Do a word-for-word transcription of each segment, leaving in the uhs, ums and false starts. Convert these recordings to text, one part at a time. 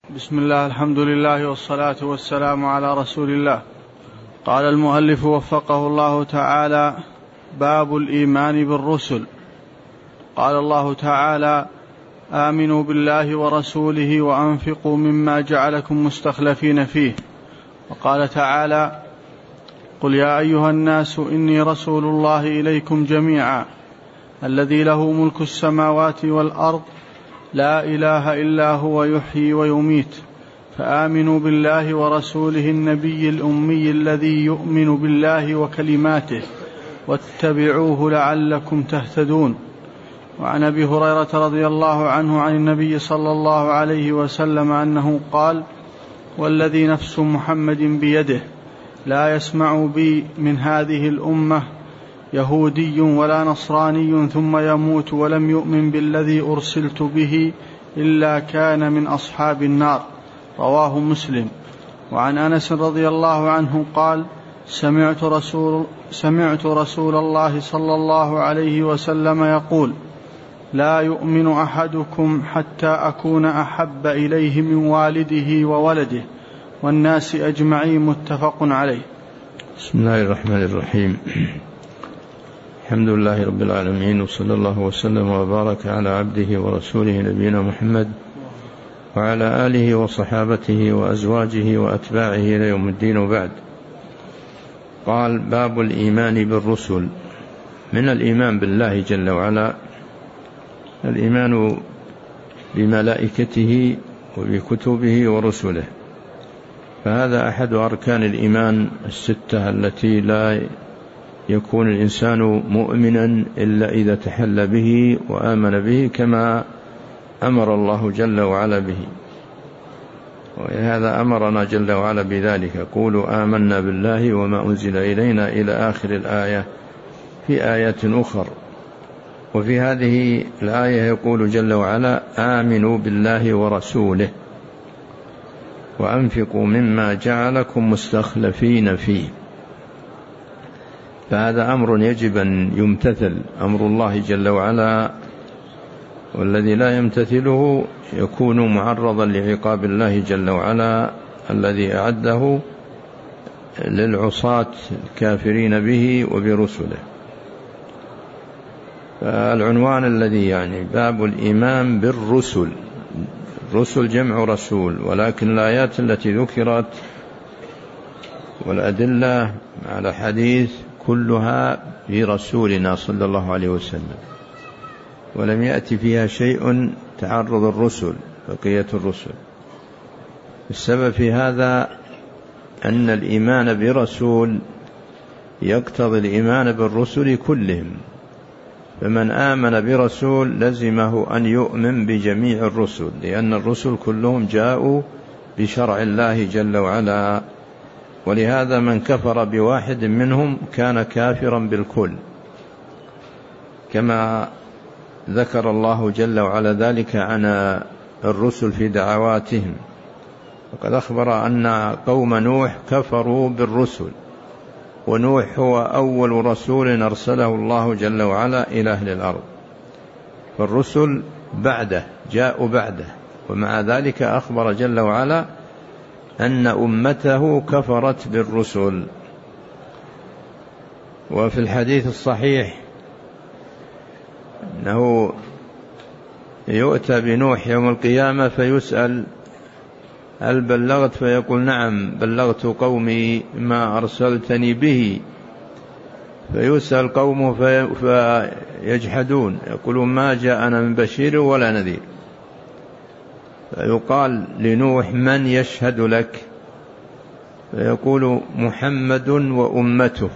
بسم الله، الحمد لله والصلاة والسلام على رسول الله. قال المؤلف وفقه الله تعالى: باب الإيمان بالرسل. قال الله تعالى: آمنوا بالله ورسوله وأنفقوا مما جعلكم مستخلفين فيه. وقال تعالى: قل يا أيها الناس إني رسول الله إليكم جميعا الذي له ملك السماوات والأرض لا إله إلا هو يحيي ويميت فآمنوا بالله ورسوله النبي الأمي الذي يؤمن بالله وكلماته واتبعوه لعلكم تهتدون. وعن أبي هريرة رضي الله عنه عن النبي صلى الله عليه وسلم أنه قال: والذي نفس محمد بيده لا يسمع بي من هذه الأمة يهودي ولا نصراني ثم يموت ولم يؤمن بالذي أرسلت به إلا كان من أصحاب النار. رواه مسلم. وعن أنس رضي الله عنه قال: سمعت رسول, سمعت رسول الله صلى الله عليه وسلم يقول: لا يؤمن أحدكم حتى أكون أحب إليه من والده وولده والناس أجمعين. متفق عليه. بسم الله الرحمن الرحيم. الحمد لله رب العالمين، وصلى الله وسلم وبارك على عبده ورسوله نبينا محمد وعلى آله وصحابته وأزواجه وأتباعه إلى يوم الدين. وبعد. قال: باب الإيمان بالرسل. من الإيمان بالله جل وعلا الإيمان بملائكته وبكتبه ورسله، فهذا أحد أركان الإيمان الستة التي لا يكون الإنسان مؤمنا إلا إذا تحلى به وآمن به كما أمر الله جل وعلا به، وهذا أمرنا جل وعلا بذلك: قولوا آمنا بالله وما أنزل إلينا إلى آخر الآية في آيات أخر. وفي هذه الآية يقول جل وعلا: آمنوا بالله ورسوله وأنفقوا مما جعلكم مستخلفين فيه. فهذا أمر يجب أن يمتثل، أمر الله جل وعلا، والذي لا يمتثله يكون معرضا لعقاب الله جل وعلا الذي أعده للعصاة الكافرين به وبرسله. فالعنوان الذي يعني باب الإيمان بالرسل، الرسل جمع رسول، ولكن الآيات التي ذكرت والأدلة على حديث كلها في رسولنا صلى الله عليه وسلم، ولم يأتي فيها شيء تعرض الرسل بقية الرسل. السبب في هذا أن الإيمان برسول يقتضي الإيمان بالرسل كلهم، فمن آمن برسول لزمه أن يؤمن بجميع الرسل، لأن الرسل كلهم جاءوا بشرع الله جل وعلا، ولهذا من كفر بواحد منهم كان كافرا بالكل، كما ذكر الله جل وعلا ذلك عن الرسل في دعواتهم. وقد أخبر أن قوم نوح كفروا بالرسل، ونوح هو أول رسول أرسله الله جل وعلا إلى أهل الأرض، فالرسل بعده جاءوا بعده، ومع ذلك أخبر جل وعلا أن أمته كفرت بالرسل. وفي الحديث الصحيح أنه يؤتى بنوح يوم القيامة فيسأل: هل بلغت؟ فيقول: نعم بلغت قومي ما أرسلتني به. فيسأل قومه فيجحدون، يقولون: ما جاءنا من بشير ولا نذير. فيقال لنوح: من يشهد لك؟ فيقول: محمد وأمته.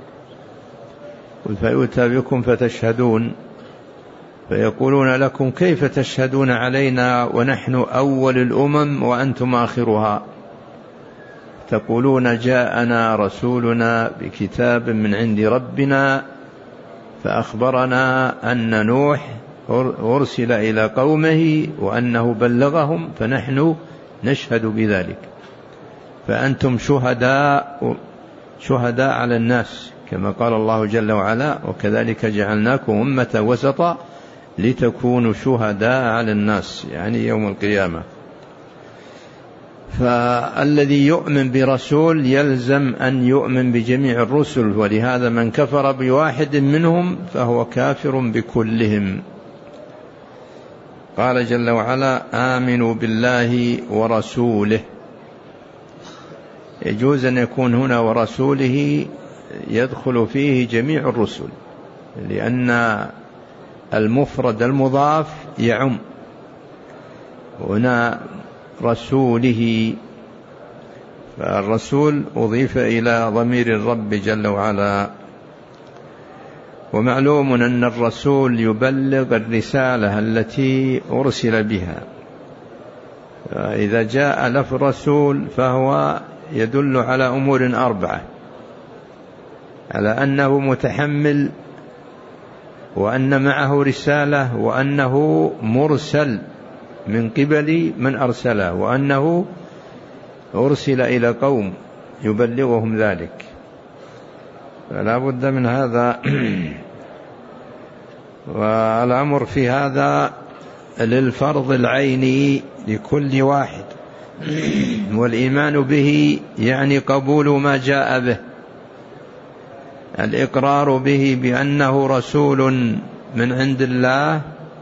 فيؤتى بكم فتشهدون، فيقولون لكم: كيف تشهدون علينا ونحن أول الأمم وأنتم آخرها؟ تقولون: جاءنا رسولنا بكتاب من عند ربنا فأخبرنا أن نوح أرسل إلى قومه وأنه بلغهم، فنحن نشهد بذلك، فأنتم شهداء شهداء على الناس، كما قال الله جل وعلا: وكذلك جعلناكم أمة وسطا لتكونوا شهداء على الناس، يعني يوم القيامة. فالذي يؤمن برسول يلزم أن يؤمن بجميع الرسل، ولهذا من كفر بواحد منهم فهو كافر بكلهم. قال جل وعلا: آمنوا بالله ورسوله. يجوز أن يكون هنا ورسوله يدخل فيه جميع الرسل، لأن المفرد المضاف يعم، هنا رسوله، فالرسول أضيف إلى ضمير الرب جل وعلا. ومعلوم أن الرسول يبلغ الرسالة التي أرسل بها، إذا جاء لفظ رسول فهو يدل على أمور أربعة: على أنه متحمل، وأن معه رسالة، وأنه مرسل من قبل من أرسله، وأنه أرسل إلى قوم يبلغهم ذلك، فلا بد من هذا. والأمر في هذا للفرض العيني لكل واحد، والإيمان به يعني قبول ما جاء به، الإقرار به بأنه رسول من عند الله،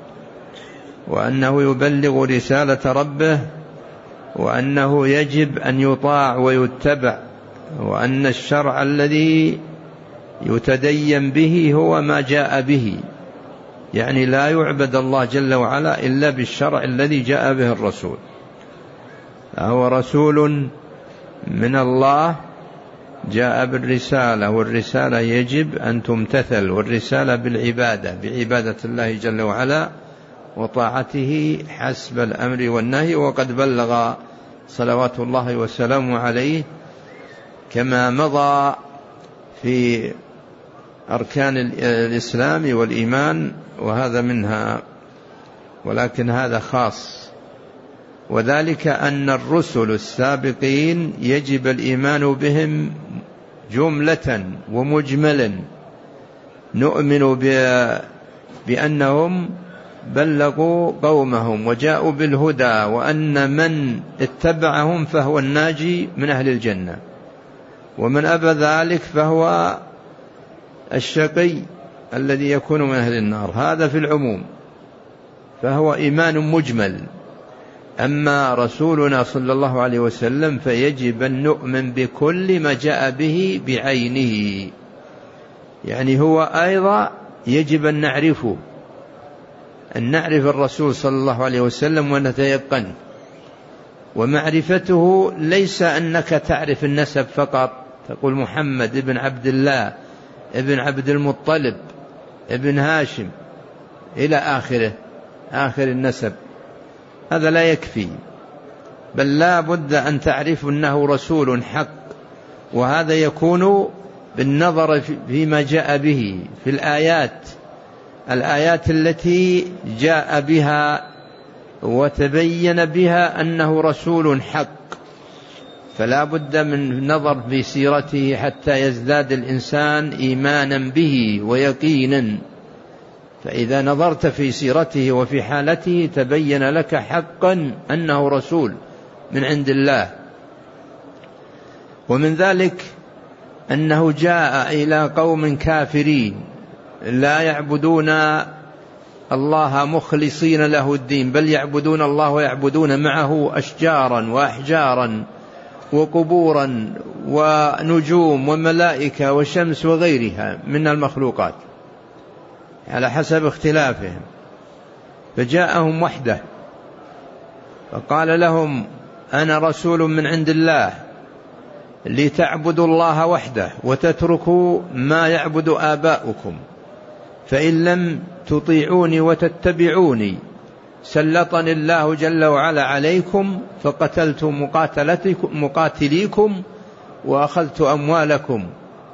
وأنه يبلغ رسالة ربه، وأنه يجب أن يطاع ويتبع، وأن الشرع الذي يتدين به هو ما جاء به، يعني لا يعبد الله جل وعلا إلا بالشرع الذي جاء به الرسول. فهو رسول من الله جاء بالرسالة، والرسالة يجب أن تمتثل، والرسالة بالعبادة، بعبادة الله جل وعلا وطاعته حسب الأمر والنهي. وقد بلغ صلوات الله وسلامه عليه كما مضى في أركان الإسلام والإيمان، وهذا منها، ولكن هذا خاص، وذلك أن الرسل السابقين يجب الإيمان بهم جملة ومجملا. نؤمن بأنهم بلغوا قومهم وجاءوا بالهدى، وأن من اتبعهم فهو الناجي من أهل الجنة، ومن أبى ذلك فهو الشقي الذي يكون من أهل النار. هذا في العموم، فهو إيمان مجمل. أما رسولنا صلى الله عليه وسلم فيجب أن نؤمن بكل ما جاء به بعينه، يعني هو أيضا يجب أن نعرفه، أن نعرف الرسول صلى الله عليه وسلم ونتيقنه. ومعرفته ليس أنك تعرف النسب فقط، تقول محمد ابن عبد الله ابن عبد المطلب ابن هاشم إلى آخره، آخر النسب، هذا لا يكفي، بل لا بد أن تعرف أنه رسول حق. وهذا يكون بالنظر فيما جاء به في الآيات الآيات التي جاء بها وتبين بها أنه رسول حق، فلا بد من نظر في سيرته حتى يزداد الإنسان إيمانا به ويقينا. فإذا نظرت في سيرته وفي حالته تبين لك حقا أنه رسول من عند الله. ومن ذلك أنه جاء إلى قوم كافرين لا يعبدون الله مخلصين له الدين، بل يعبدون الله ويعبدون معه أشجارا وأحجارا وقبورا ونجوم وملائكة وشمس وغيرها من المخلوقات على حسب اختلافهم. فجاءهم وحده فقال لهم: أنا رسول من عند الله لتعبدوا الله وحده وتتركوا ما يعبد آباؤكم، فإن لم تطيعوني وتتبعوني سلطني الله جل وعلا عليكم فقتلت مقاتليكم وأخذت أموالكم.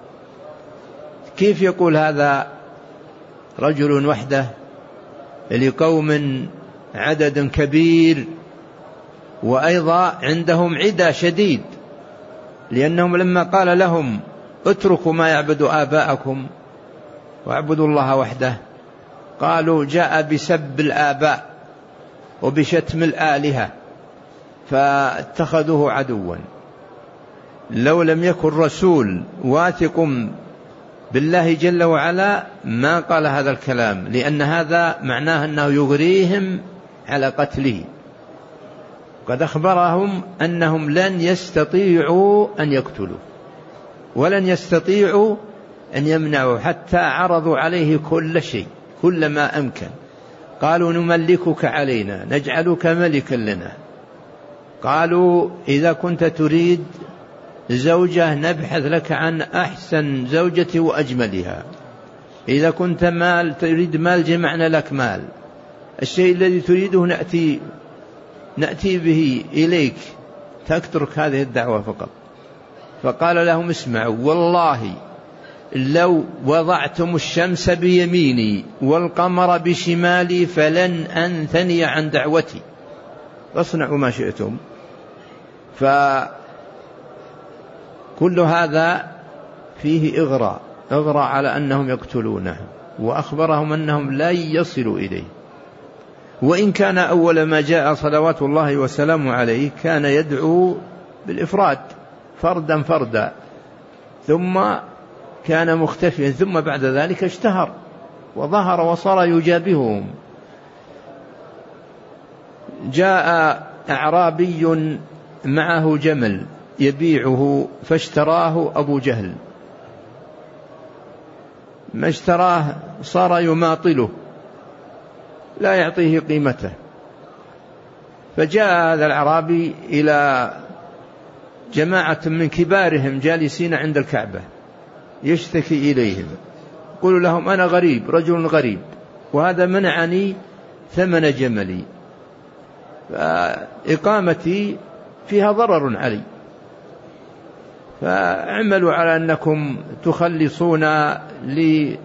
كيف يقول هذا رجل وحده لقوم عدد كبير، وأيضا عندهم عدى شديد، لأنهم لما قال لهم اتركوا ما يعبد آباءكم واعبدوا الله وحده، قالوا جاء بسب الآباء وبشتم الآلهة، فاتخذوه عدوا. لو لم يكن رسول واثق بالله جل وعلا ما قال هذا الكلام، لأن هذا معناه أنه يغريهم على قتله. قد أخبرهم أنهم لن يستطيعوا أن يقتلوا ولن يستطيعوا أن يمنعوا، حتى عرضوا عليه كل شيء كل ما أمكن. قالوا نملكك علينا، نجعلك ملكا لنا. قالوا إذا كنت تريد زوجة نبحث لك عن أحسن زوجة وأجملها، إذا كنت مال تريد مال جمعنا لك مال، الشيء الذي تريده نأتي نأتي به إليك، تترك هذه الدعوة فقط. فقال لهم اسمعوا، والله لو وضعتم الشمس بيميني والقمر بشمالي فلن أنثني عن دعوتي، فاصنعوا ما شئتم. فكل هذا فيه إغراء إغراء على أنهم يقتلونه، وأخبرهم أنهم لا يصلوا إليه. وإن كان أول ما جاء صلوات الله وسلامه عليه كان يدعو بالإفراد فردا فردا، ثم كان مختفيا، ثم بعد ذلك اشتهر وظهر وصار يجابههم. جاء أعرابي معه جمل يبيعه فاشتراه أبو جهل، ما اشتراه صار يماطله لا يعطيه قيمته. فجاء هذا الأعرابي إلى جماعة من كبارهم جالسين عند الكعبة يشتكي إليهم، يقول لهم أنا غريب، رجل غريب، وهذا منعني ثمن جملي، فإقامتي فيها ضرر علي، فاعملوا على أنكم تخلصون لي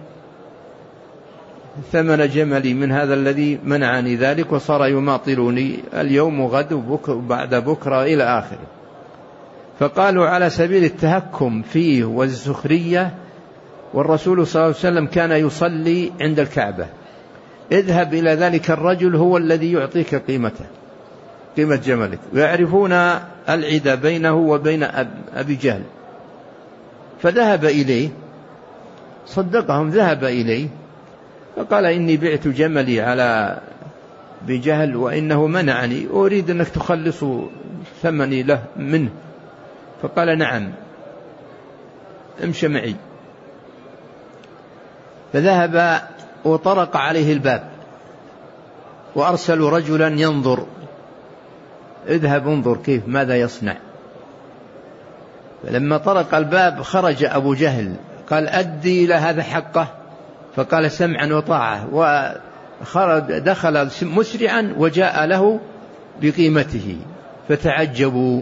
ثمن جملي من هذا الذي منعني ذلك وصار يماطلني اليوم وغد وبعد بكرة إلى آخره. فقالوا على سبيل التهكم فيه والسخرية، والرسول صلى الله عليه وسلم كان يصلي عند الكعبة، اذهب إلى ذلك الرجل هو الذي يعطيك قيمته قيمة جملك. ويعرفون العدى بينه وبين أبي جهل، فذهب إليه صدقهم، ذهب إليه فقال إني بعت جملي على بجهل وإنه منعني، أريد أنك تخلص ثمني له منه. فقال نعم امشي معي. فذهب وطرق عليه الباب وأرسلوا رجلا ينظر، اذهب انظر كيف ماذا يصنع. فلما طرق الباب خرج أبو جهل قال أدي إلى هذا حقه، فقال سمعا وطاعة، وخرج دخل مسرعا وجاء له بقيمته. فتعجبوا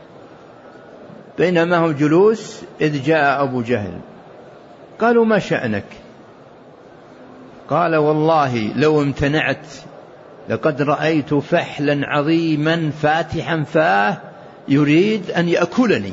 بينما هم جلوس إذ جاء أبو جهل، قالوا ما شأنك؟ قال والله لو امتنعت لقد رأيت فحلا عظيما فاتحا فاه يريد أن يأكلني،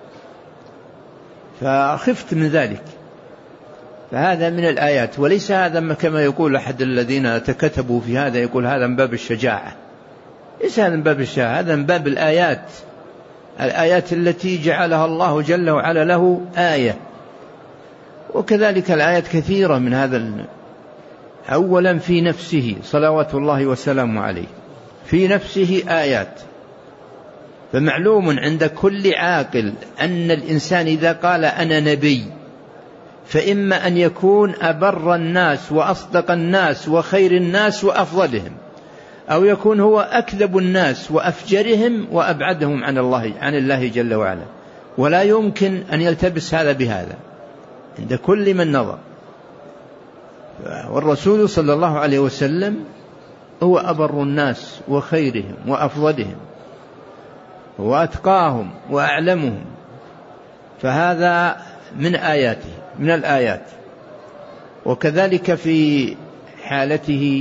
فخفت من ذلك. فهذا من الآيات، وليس هذا كما يقول أحد الذين تكتبوا في هذا، يقول هذا من باب الشجاعة. ليس هذا من باب الشجاعة، هذا من باب الآيات، الآيات التي جعلها الله جل وعلا له آية. وكذلك الآيات كثيرة من هذا. أولا في نفسه صلوات الله وسلامه عليه، في نفسه آيات. فمعلوم عند كل عاقل أن الإنسان إذا قال أنا نبي فإما أن يكون أبر الناس وأصدق الناس وخير الناس وأفضلهم، أو يكون هو أكذب الناس وأفجرهم وأبعدهم عن الله عن الله جل وعلا، ولا يمكن أن يلتبس هذا بهذا عند كل من نظر. والرسول صلى الله عليه وسلم هو أبر الناس وخيرهم وأفضلهم وأتقاهم وأعلمهم، فهذا من آياته من الآيات. وكذلك في حالته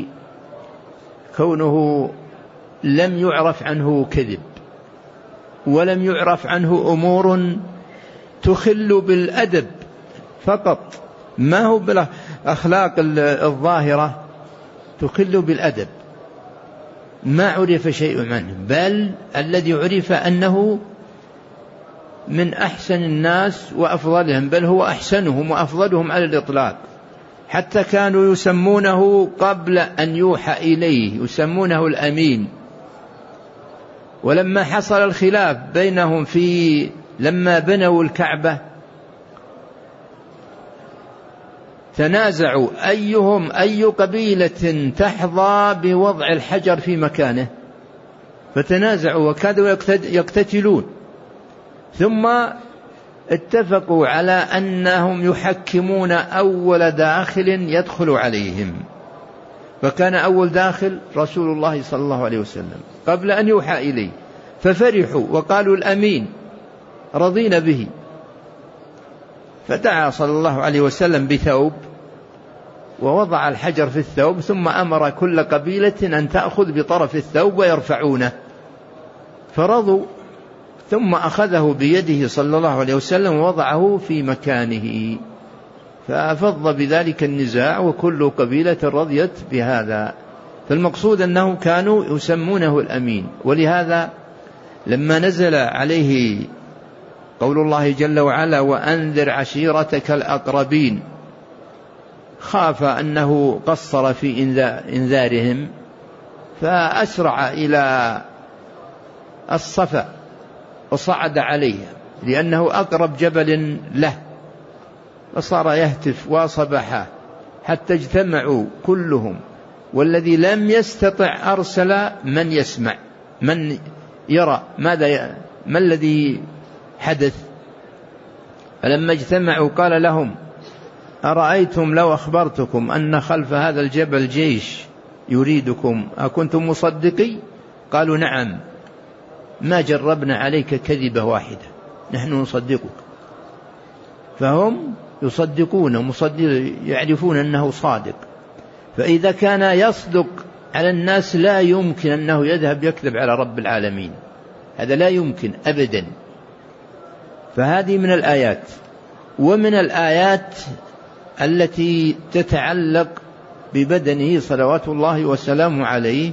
كونه لم يعرف عنه كذب، ولم يعرف عنه أمور تخل بالأدب فقط، ما هو بالأخلاق الظاهرة، تخل بالأدب. ما عرف شيء عنه، بل الذي عرف أنه من أحسن الناس وأفضلهم، بل هو أحسنهم وأفضلهم على الإطلاق، حتى كانوا يسمونه قبل أن يوحى إليه يسمونه الأمين. ولما حصل الخلاف بينهم في لما بنوا الكعبة تنازعوا أيهم أي قبيلة تحظى بوضع الحجر في مكانه، فتنازعوا وكادوا يقتتلون، ثم اتفقوا على أنهم يحكمون أول داخل يدخل عليهم، فكان أول داخل رسول الله صلى الله عليه وسلم قبل أن يوحى إليه، ففرحوا وقالوا الأمين رضينا به. فدعا صلى الله عليه وسلم بثوب ووضع الحجر في الثوب، ثم أمر كل قبيلة أن تأخذ بطرف الثوب ويرفعونه، فرضوا، ثم أخذه بيده صلى الله عليه وسلم ووضعه في مكانه، فأفض بذلك النزاع وكل قبيلة رضيت بهذا. فالمقصود أنهم كانوا يسمونه الأمين. ولهذا لما نزل عليه قول الله جل وعلا وأنذر عشيرتك الأقربين، خاف أنه قصر في إنذارهم فأسرع إلى الصفا وصعد عليها لأنه أقرب جبل له، فصار يهتف وصبحا حتى اجتمعوا كلهم، والذي لم يستطع أرسل من يسمع من يرى ماذا ي... ما الذي حدث. فلما اجتمعوا قال لهم أرأيتم لو أخبرتكم أن خلف هذا الجبل جيش يريدكم أكنتم مصدقي؟ قالوا نعم، ما جربنا عليك كذبة واحدة، نحن نصدقك. فهم يصدقون مصدق، يعرفون أنه صادق. فإذا كان يصدق على الناس لا يمكن أنه يذهب يكذب على رب العالمين، هذا لا يمكن أبدا. فهذه من الآيات. ومن الآيات التي تتعلق ببدنه صلوات الله وسلامه عليه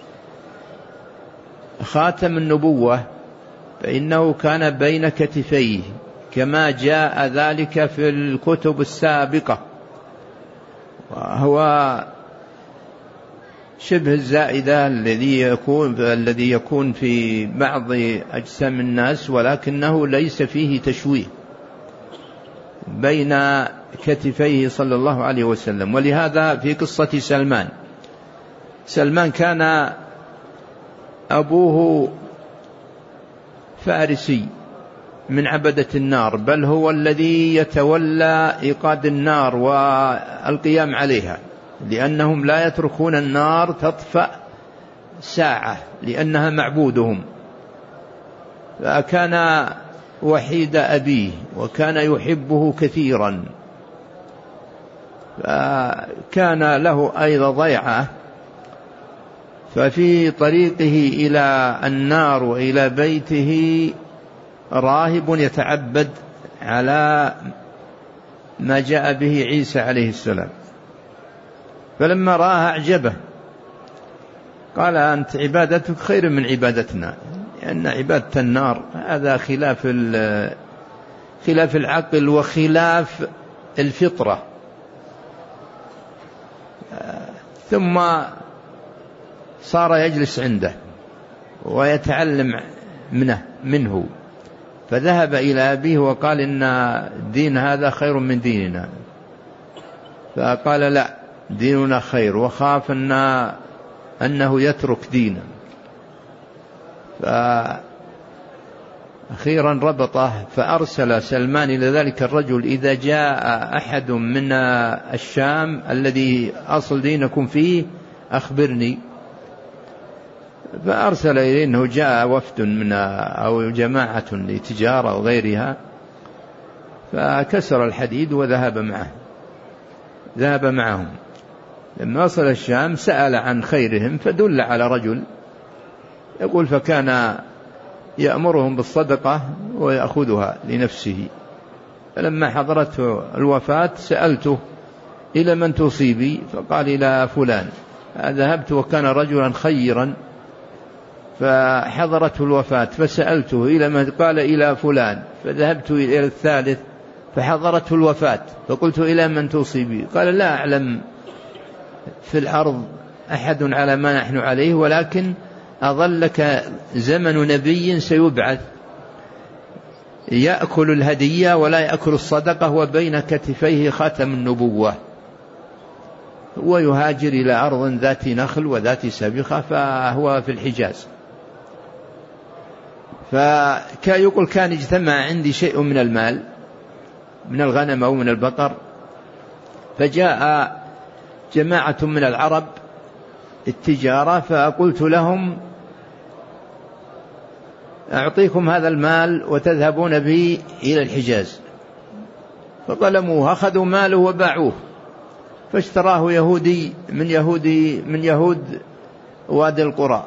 خاتم النبوة، فإنه كان بين كتفيه كما جاء ذلك في الكتب السابقة، وهو شبه الزائدة الذي يكون الذي يكون في بعض أجسام الناس، ولكنه ليس فيه تشويه، بين كتفيه صلى الله عليه وسلم. ولهذا في قصة سلمان، سلمان كان أبوه فارسي من عبدة النار، بل هو الذي يتولى إيقاد النار والقيام عليها، لأنهم لا يتركون النار تطفأ ساعة لأنها معبودهم. فكان وحيد أبيه وكان يحبه كثيرا، فكان له أيضا ضيعة. ففي طريقه إلى النار وإلى بيته راهب يتعبد على ما جاء به عيسى عليه السلام، فلما رآها أعجبه، قال أنت عبادتك خير من عبادتنا، لأن عبادة النار هذا خلاف خلاف العقل وخلاف الفطرة. ثم صار يجلس عنده ويتعلم منه منه فذهب إلى أبيه وقال إن الدين هذا خير من ديننا، فقال لا، ديننا خير، وخاف أن أنه يترك دينه. فأخيرا ربطه فأرسل سلمان إلى ذلك الرجل إذا جاء أحد من الشام الذي أصل دينكم فيه أخبرني. فأرسل إليه أنه جاء وفد من أو جماعة لتجارة وغيرها، فكسر الحديد وذهب معه ذهب معهم. لما وصل الشام سأل عن خيرهم فدل على رجل يقول فكان يأمرهم بالصدقة ويأخذها لنفسه. فلما حضرته الوفاة سألته إلى من تصيبي؟ فقال إلى فلان. ذهبت وكان رجلا خيرا فحضرته الوفاة فسألته إلى من؟ قال إلى فلان. فذهبت إلى الثالث فحضرته الوفاة فقلت إلى من توصي بي؟ قال لا أعلم في الأرض أحد على ما نحن عليه، ولكن أظلك زمن نبي سيبعث يأكل الهدية ولا يأكل الصدقة وبين كتفيه خاتم النبوة، ويهاجر إلى أرض ذات نخل وذات سبخة فهو في الحجاز. فيقول كان اجتمع عندي شيء من المال من الغنم أو من البقر، فجاء جماعة من العرب التجارة فقلت لهم أعطيكم هذا المال وتذهبون به إلى الحجاز، فظلموه أخذوا ماله وباعوه، فاشتراه يهودي من يهودي من يهود وادي القرى،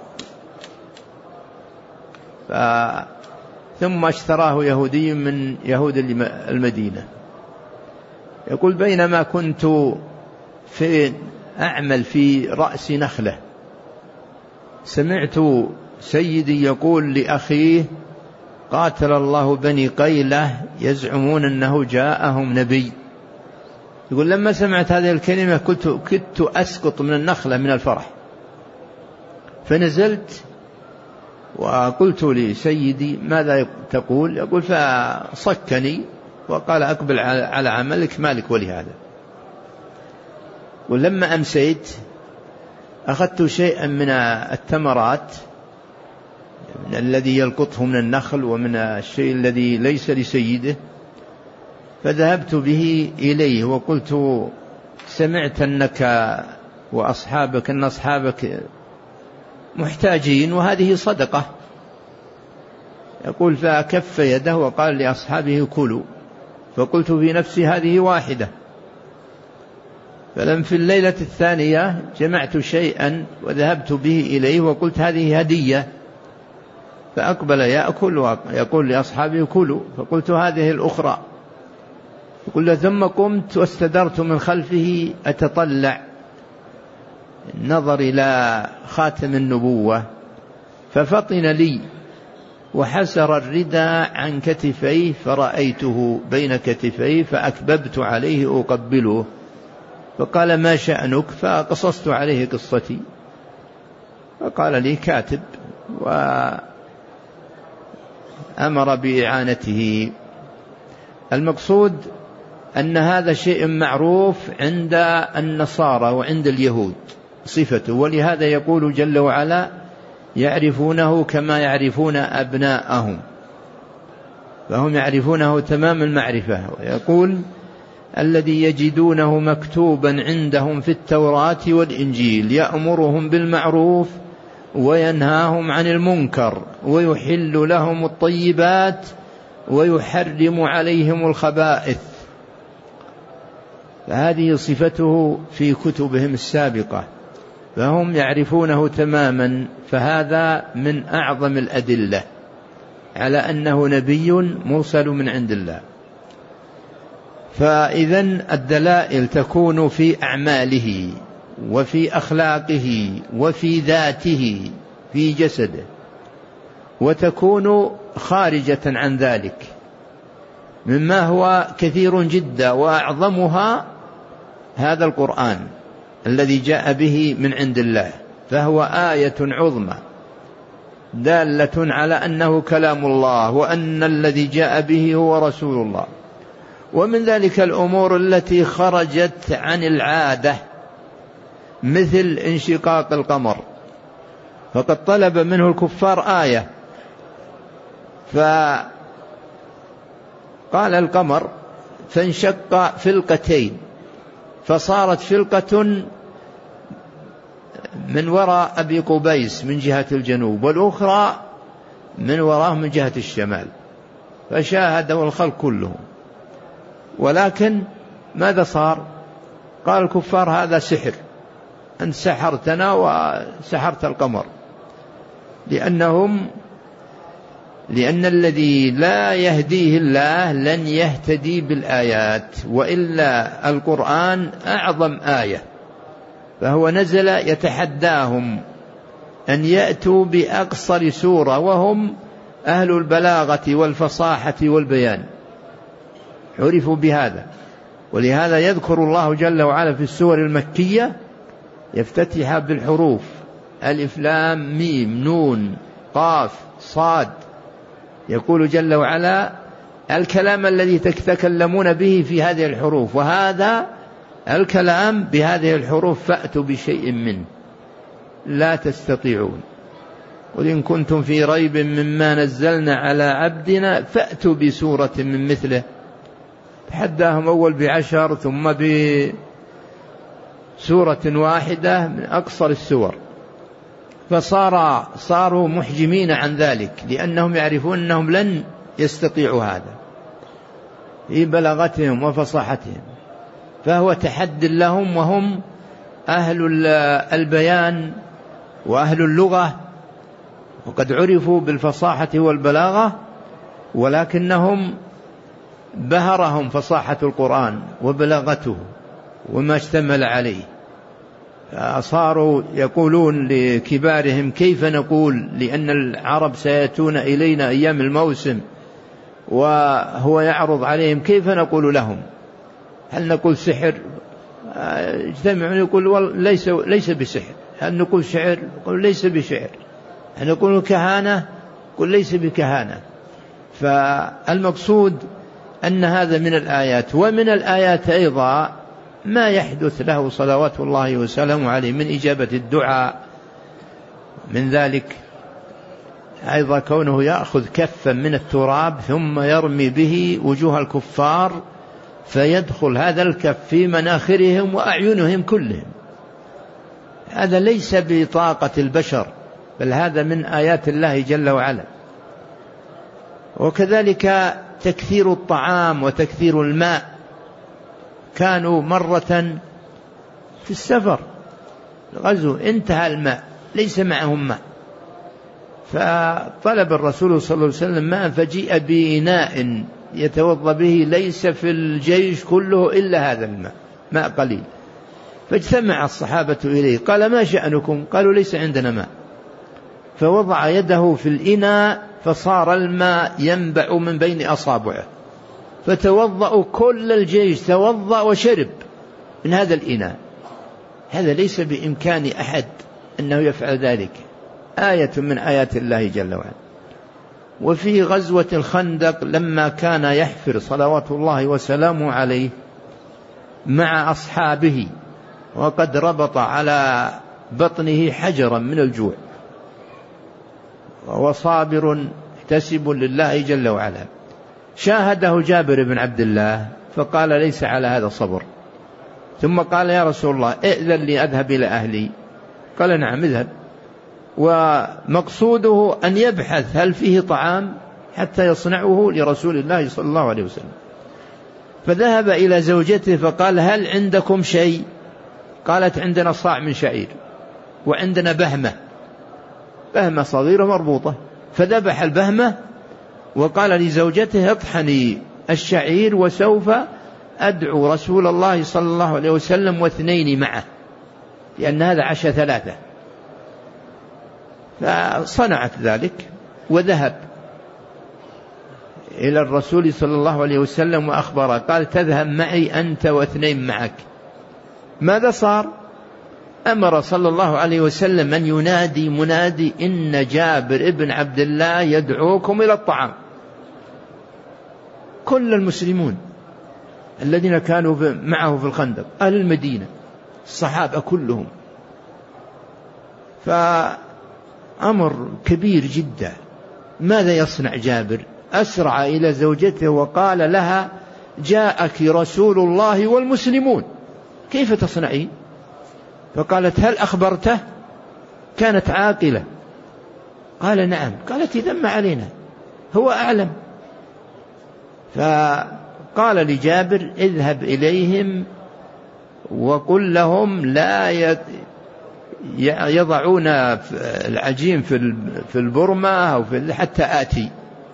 ثم اشتراه يهودي من يهود المدينة. يقول بينما كنت في أعمل في رأس نخلة سمعت سيدي يقول لأخيه قاتل الله بني قيلة يزعمون أنه جاءهم نبي. يقول لما سمعت هذه الكلمة كنت كدت أسقط من النخلة من الفرح، فنزلت وقلت لسيدي ماذا تقول؟ يقول فصكني وقال أقبل على عملك مالك ولهذا. ولما أمسيت أخذت شيئا من التمرات من الذي يلقطه من النخل ومن الشيء الذي ليس لسيده، فذهبت به إليه وقلت سمعت أنك وأصحابك أن أصحابك محتاجين وهذه صدقة. يقول فكف يده وقال لأصحابه كلوا، فقلت في نفسي هذه واحدة. فلم في الليلة الثانية جمعت شيئا وذهبت به إليه وقلت هذه هدية، فأقبل يأكل ويقول لأصحابه كلوا، فقلت هذه الأخرى. يقول ثم قمت واستدرت من خلفه أتطلع نظر إلى خاتم النبوة، ففطن لي وحسر الرداء عن كتفيه فرأيته بين كتفيه فأكببت عليه أقبله، فقال ما شأنك؟ فقصصت عليه قصتي، فقال لي كاتب وأمر بإعانته. المقصود أن هذا شيء معروف عند النصارى وعند اليهود صفته، ولهذا يقول جل وعلا يعرفونه كما يعرفون أبناءهم، فهم يعرفونه تمام المعرفة. ويقول الذي يجدونه مكتوبا عندهم في التوراة والإنجيل يأمرهم بالمعروف وينهاهم عن المنكر ويحل لهم الطيبات ويحرم عليهم الخبائث. فهذه صفته في كتبهم السابقة، فهم يعرفونه تماما، فهذا من أعظم الأدلة على أنه نبي مرسل من عند الله. فإذن الدلائل تكون في أعماله وفي أخلاقه وفي ذاته في جسده، وتكون خارجة عن ذلك مما هو كثير جدا، وأعظمها هذا القرآن الذي جاء به من عند الله، فهو آية عظمى دالة على أنه كلام الله وأن الذي جاء به هو رسول الله. ومن ذلك الأمور التي خرجت عن العادة مثل انشقاق القمر، فقد طلب منه الكفار آية، فقال القمر فانشق فلقتين، فصارت فلقة من وراء أبي قبيس من جهة الجنوب والأخرى من وراءه من جهة الشمال، فشاهده الخلق كلهم. ولكن ماذا صار؟ قال الكفار هذا سحر، أنت سحرتنا وسحرت القمر، لأنهم لأن الذي لا يهديه الله لن يهتدي بالآيات، وإلا القرآن أعظم آية، فهو نزل يتحداهم أن يأتوا بأقصر سورة، وهم أهل البلاغة والفصاحة والبيان، عرفوا بهذا. ولهذا يذكر الله جل وعلا في السور المكية يفتتح بالحروف ألف لام ميم نون قاف صاد. يقول جل وعلا الكلام الذي تتكلمون به في هذه الحروف، وهذا الكلام بهذه الحروف فأتوا بشيء منه لا تستطيعون. قل إن كنتم في ريب مما نزلنا على عبدنا فأتوا بسورة من مثله. تحداهم أول بعشر ثم بسورة واحدة من أقصر السور، فصار صاروا محجمين عن ذلك لأنهم يعرفون أنهم لن يستطيعوا هذا في بلاغتهم وفصاحتهم. فهو تحد لهم، وهم أهل البيان وأهل اللغة، وقد عرفوا بالفصاحة والبلاغة، ولكنهم بهرهم فصاحة القرآن وبلاغته وما اشتمل عليه. صاروا يقولون لكبارهم كيف نقول، لأن العرب سيأتون إلينا أيام الموسم وهو يعرض عليهم، كيف نقول لهم؟ هل نقول سحر؟ اجتمعون يقول ليس ليس بسحر. هل نقول شعر؟ يقول ليس بشعر. هل نقول كهانة؟ يقول ليس بكهانة. فالمقصود أن هذا من الآيات. ومن الآيات أيضا ما يحدث له صلوات الله وسلامه عليه من إجابة الدعاء. من ذلك أيضا كونه يأخذ كفا من التراب ثم يرمي به وجوه الكفار فيدخل هذا الكف في مناخرهم وأعينهم كلهم. هذا ليس بطاقة البشر، بل هذا من آيات الله جل وعلا. وكذلك تكثير الطعام وتكثير الماء. كانوا مرة في السفر غزو انتهى الماء، ليس معهم ماء، فطلب الرسول صلى الله عليه وسلم ماء، فجيء بإناء يتوضأ به، ليس في الجيش كله إلا هذا الماء، ماء قليل. فاجتمع الصحابة إليه، قال ما شأنكم؟ قالوا ليس عندنا ماء. فوضع يده في الإناء فصار الماء ينبع من بين أصابعه، فتوضأوا كل الجيش، توضأ وشرب من هذا الإناء. هذا ليس بإمكان أحد أنه يفعل ذلك، آية من آيات الله جل وعلا. وفي غزوة الخندق لما كان يحفر صلوات الله وسلامه عليه مع أصحابه وقد ربط على بطنه حجرا من الجوع، وهو صابر محتسب لله جل وعلا، شاهده جابر بن عبد الله فقال ليس على هذا صبر. ثم قال يا رسول الله ائذن لي أذهب إلى أهلي. قال نعم اذهب. ومقصوده أن يبحث هل فيه طعام حتى يصنعه لرسول الله صلى الله عليه وسلم. فذهب إلى زوجته فقال هل عندكم شيء؟ قالت عندنا صاع من شعير وعندنا بهمة، بهمة صغيرة مربوطة. فذبح البهمة وقال لزوجته اطحني الشعير وسوف أدعو رسول الله صلى الله عليه وسلم واثنين معه، لأن هذا عشاء ثلاثة. فصنعت ذلك وذهب إلى الرسول صلى الله عليه وسلم وأخبره، قال تذهب معي أنت واثنين معك. ماذا صار؟ أمر صلى الله عليه وسلم أن ينادي منادي إن جابر ابن عبد الله يدعوكم إلى الطعام. كل المسلمون الذين كانوا معه في الخندق، أهل المدينة، الصحابة كلهم. فأمر كبير جدا. ماذا يصنع جابر؟ أسرع إلى زوجته وقال لها جاءك رسول الله والمسلمون، كيف تصنعين؟ فقالت هل أخبرته؟ كانت عاقلة. قال نعم. قالت إذن ما علينا، هو أعلم. فقال لجابر اذهب إليهم وقل لهم لا يضعون العجين في البرمة أو في حتى آتي.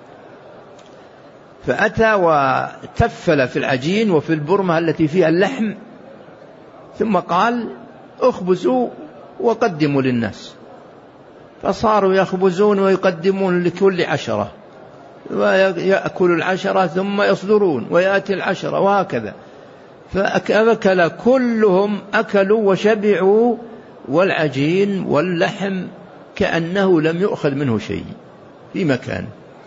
فأتى وتفل في العجين وفي البرمة التي فيها اللحم، ثم قال اخبزوا وقدموا للناس. فصاروا يخبزون ويقدمون لكل عشرة، ويأكل العشرة ثم يصدرون ويأتي العشرة وهكذا. فأكل كلهم، أكلوا وشبعوا، والعجين واللحم كأنه لم يؤخذ منه شيء في مكان.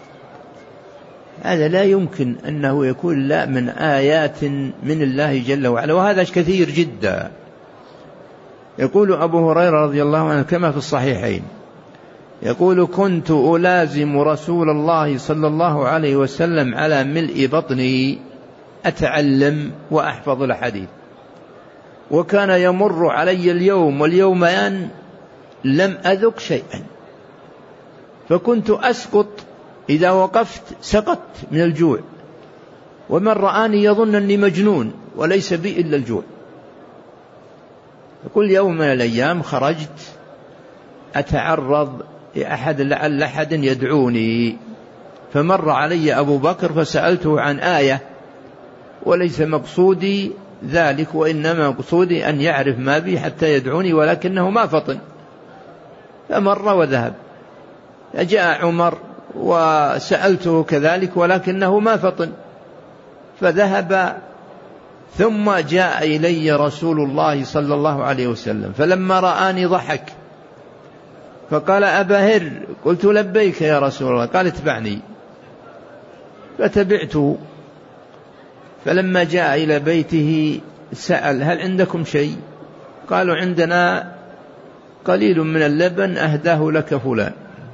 هذا لا يمكن أنه يكون لا من آيات من الله جل وعلا، وهذا كثير جدا. يقول أبو هريرة رضي الله عنه كما في الصحيحين، يقول: كنت ألازم رسول الله صلى الله عليه وسلم على ملء بطني أتعلم وأحفظ الحديث، وكان يمر علي اليوم واليومين لم أذق شيئا، فكنت أسقط إذا وقفت سقطت من الجوع، ومن رآني يظن أني مجنون وليس بي إلا الجوع. كل يوم من الأيام خرجت أتعرض لأحد لعل أحد يدعوني، فمر علي أبو بكر فسألته عن آية، وليس مقصودي ذلك، وإنما مقصودي أن يعرف ما بي حتى يدعوني، ولكنه ما فطن، فمر وذهب. جاء عمر وسألته كذلك ولكنه ما فطن، فذهب. ثم جاء إلي رسول الله صلى الله عليه وسلم، فلما رآني ضحك فقال: أبا هر. قلت: لبيك يا رسول الله. قال: اتبعني. فتبعته، فلما جاء إلى بيته سأل: هل عندكم شيء؟ قالوا: عندنا قليل من اللبن أهداه لك فلان.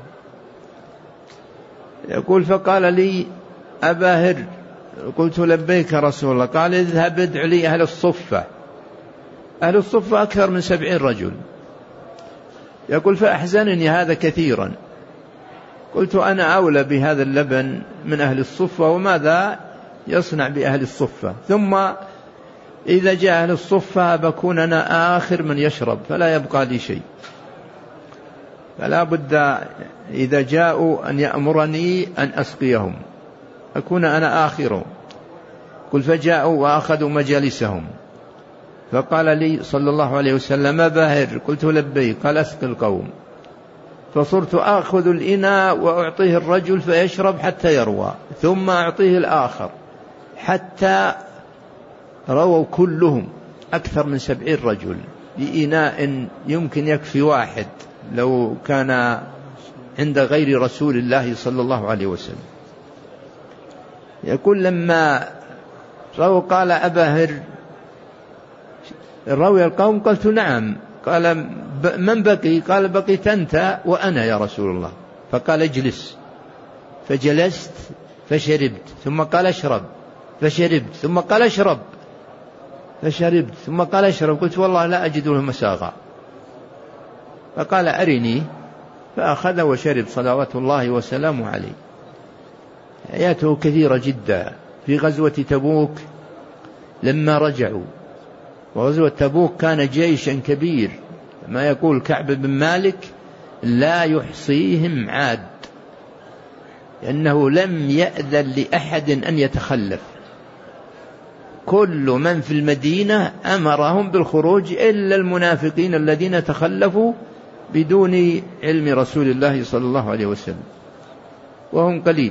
يقول: فقال لي: أبا هر. قلت: لبيك رسول الله. قال: اذهب ادع لي أهل الصفة. أهل الصفة أكثر من سبعين رجل. يقول: فأحزنني هذا كثيرا. قلت: أنا أولى بهذا اللبن من أهل الصفة، وماذا يصنع بأهل الصفة؟ ثم إذا جاء أهل الصفة بكون أنا آخر من يشرب، فلا يبقى لي شيء، فلا بد إذا جاءوا أن يأمرني أن أسقيهم، أكون أنا آخرهم. قل: فجاءوا وأخذوا مجالسهم، فقال لي صلى الله عليه وسلم: أبا هر. قلت: لبيك. قال: أسقي القوم. فصرت آخذ الإناء وأعطيه الرجل فيشرب حتى يروى، ثم أعطيه الآخر، حتى رووا كلهم أكثر من سبعين رجل بإناء يمكن يكفي واحد لو كان عند غير رسول الله صلى الله عليه وسلم. يقول: لما رووا قال: أبا هر، روي القوم؟ قلت: نعم. قال: من بقي؟ قال: بقيت أنت وأنا يا رسول الله. فقال: اجلس. فجلست فشربت، ثم قال: اشرب. فشربت، ثم قال: اشرب. فشربت، ثم قال: اشرب. قلت: والله لا أجد له مساغا. فقال: أرني. فأخذ وشرب صلوات الله وسلامه عليه. آياته كثيرة جدا. في غزوة تبوك لما رجعوا، وغزوة تبوك كان جيشا كبير، ما يقول كعب بن مالك: لا يحصيهم عاد، لأنه لم يأذن لأحد أن يتخلف، كل من في المدينة أمرهم بالخروج إلا المنافقين الذين تخلفوا بدون علم رسول الله صلى الله عليه وسلم، وهم قليل.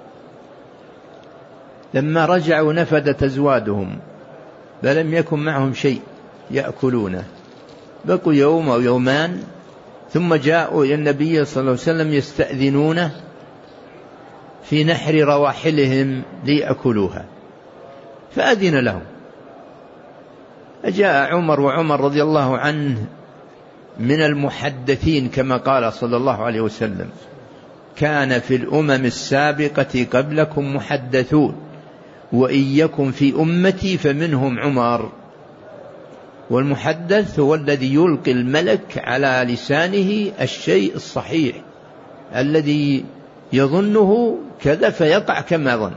لما رجعوا نفدت أزوادهم، فلم يكن معهم شيء يأكلونه، بقوا يوم أو يومان، ثم جاءوا إلى النبي صلى الله عليه وسلم يستأذنونه في نحر رواحلهم ليأكلوها، فأذن لهم. فجاء عمر، وعمر رضي الله عنه من المحدثين كما قال صلى الله عليه وسلم: كان في الأمم السابقة قبلكم محدثون، وإن يكن في أمتي فمنهم عمر. والمحدث هو الذي يلقي الملك على لسانه الشيء الصحيح الذي يظنه كذا فيقع كما ظن.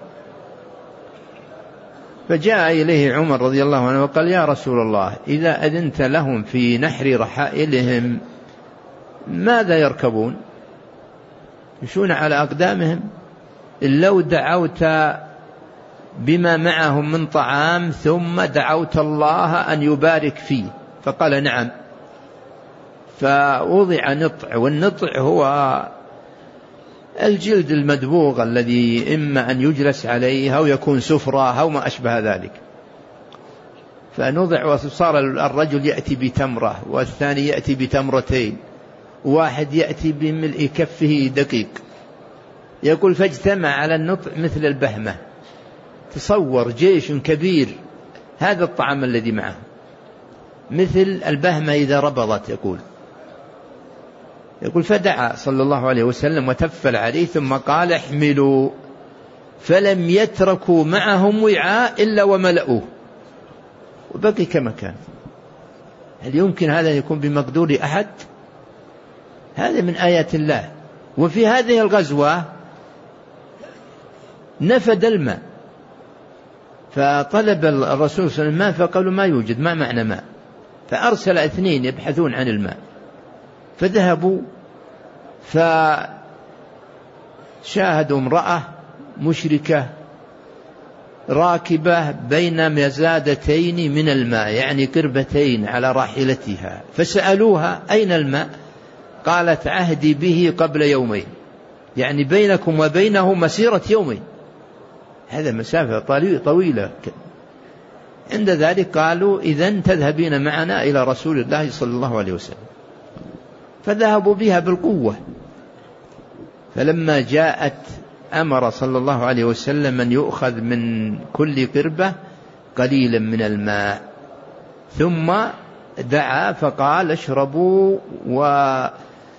فجاء إليه عمر رضي الله عنه وقال: يا رسول الله، إذا أذنت لهم في نحر رحائلهم ماذا يركبون؟ يمشون على أقدامهم؟ لو دعوت بما معهم من طعام ثم دعوت الله أن يبارك فيه. فقال: نعم. فوضع نطع، والنطع هو الجلد المدبوغ الذي إما أن يجلس عليه أو يكون سفرة أو ما أشبه ذلك. فنضع، وصار الرجل يأتي بتمرة، والثاني يأتي بتمرتين، واحد يأتي بملء كفه دقيق. يقول فاجتمع على النطع مثل البهمة. تصور جيش كبير، هذا الطعام الذي معه مثل البهمة إذا ربضت. يقول يقول فدعا صلى الله عليه وسلم وتفل عليه ثم قال احملوا، فلم يتركوا معهم وعاء إلا وملؤوه وبقي كما كان. هل يمكن هذا يكون بمقدور أحد؟ هذا من آيات الله. وفي هذه الغزوة نفد الماء، فطلب الرسول صلى الله عليه وسلم ماء، فقالوا ما يوجد، ما معنى ماء. فأرسل اثنين يبحثون عن الماء، فذهبوا فشاهدوا امرأة مشركة راكبة بين مزادتين من الماء، يعني قربتين على راحلتها، فسألوها أين الماء؟ قالت عهدي به قبل يومين، يعني بينكم وبينه مسيرة يومين، هذا مسافة طويلة. عند ذلك قالوا إذن تذهبين معنا إلى رسول الله صلى الله عليه وسلم. فذهبوا بها بالقوة. فلما جاءت أمر صلى الله عليه وسلم أن يؤخذ من كل قربة قليلا من الماء، ثم دعا فقال اشربوا وعبوا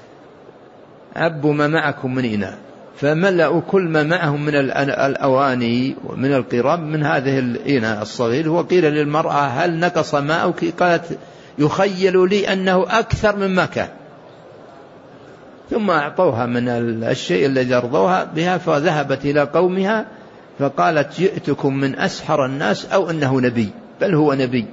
ما معكم من إناء، فملأوا كل ما معهم من الأواني ومن القرب من هذه الإناء الصغير. وقيل للمرأة هل نقص ماؤك؟ قالت يخيل لي أنه أكثر مما كان. ثم أعطوها من الشيء الذي أرضوها بها، فذهبت إلى قومها فقالت جئتكم من أسحر الناس أو أنه نبي، بل هو نبي.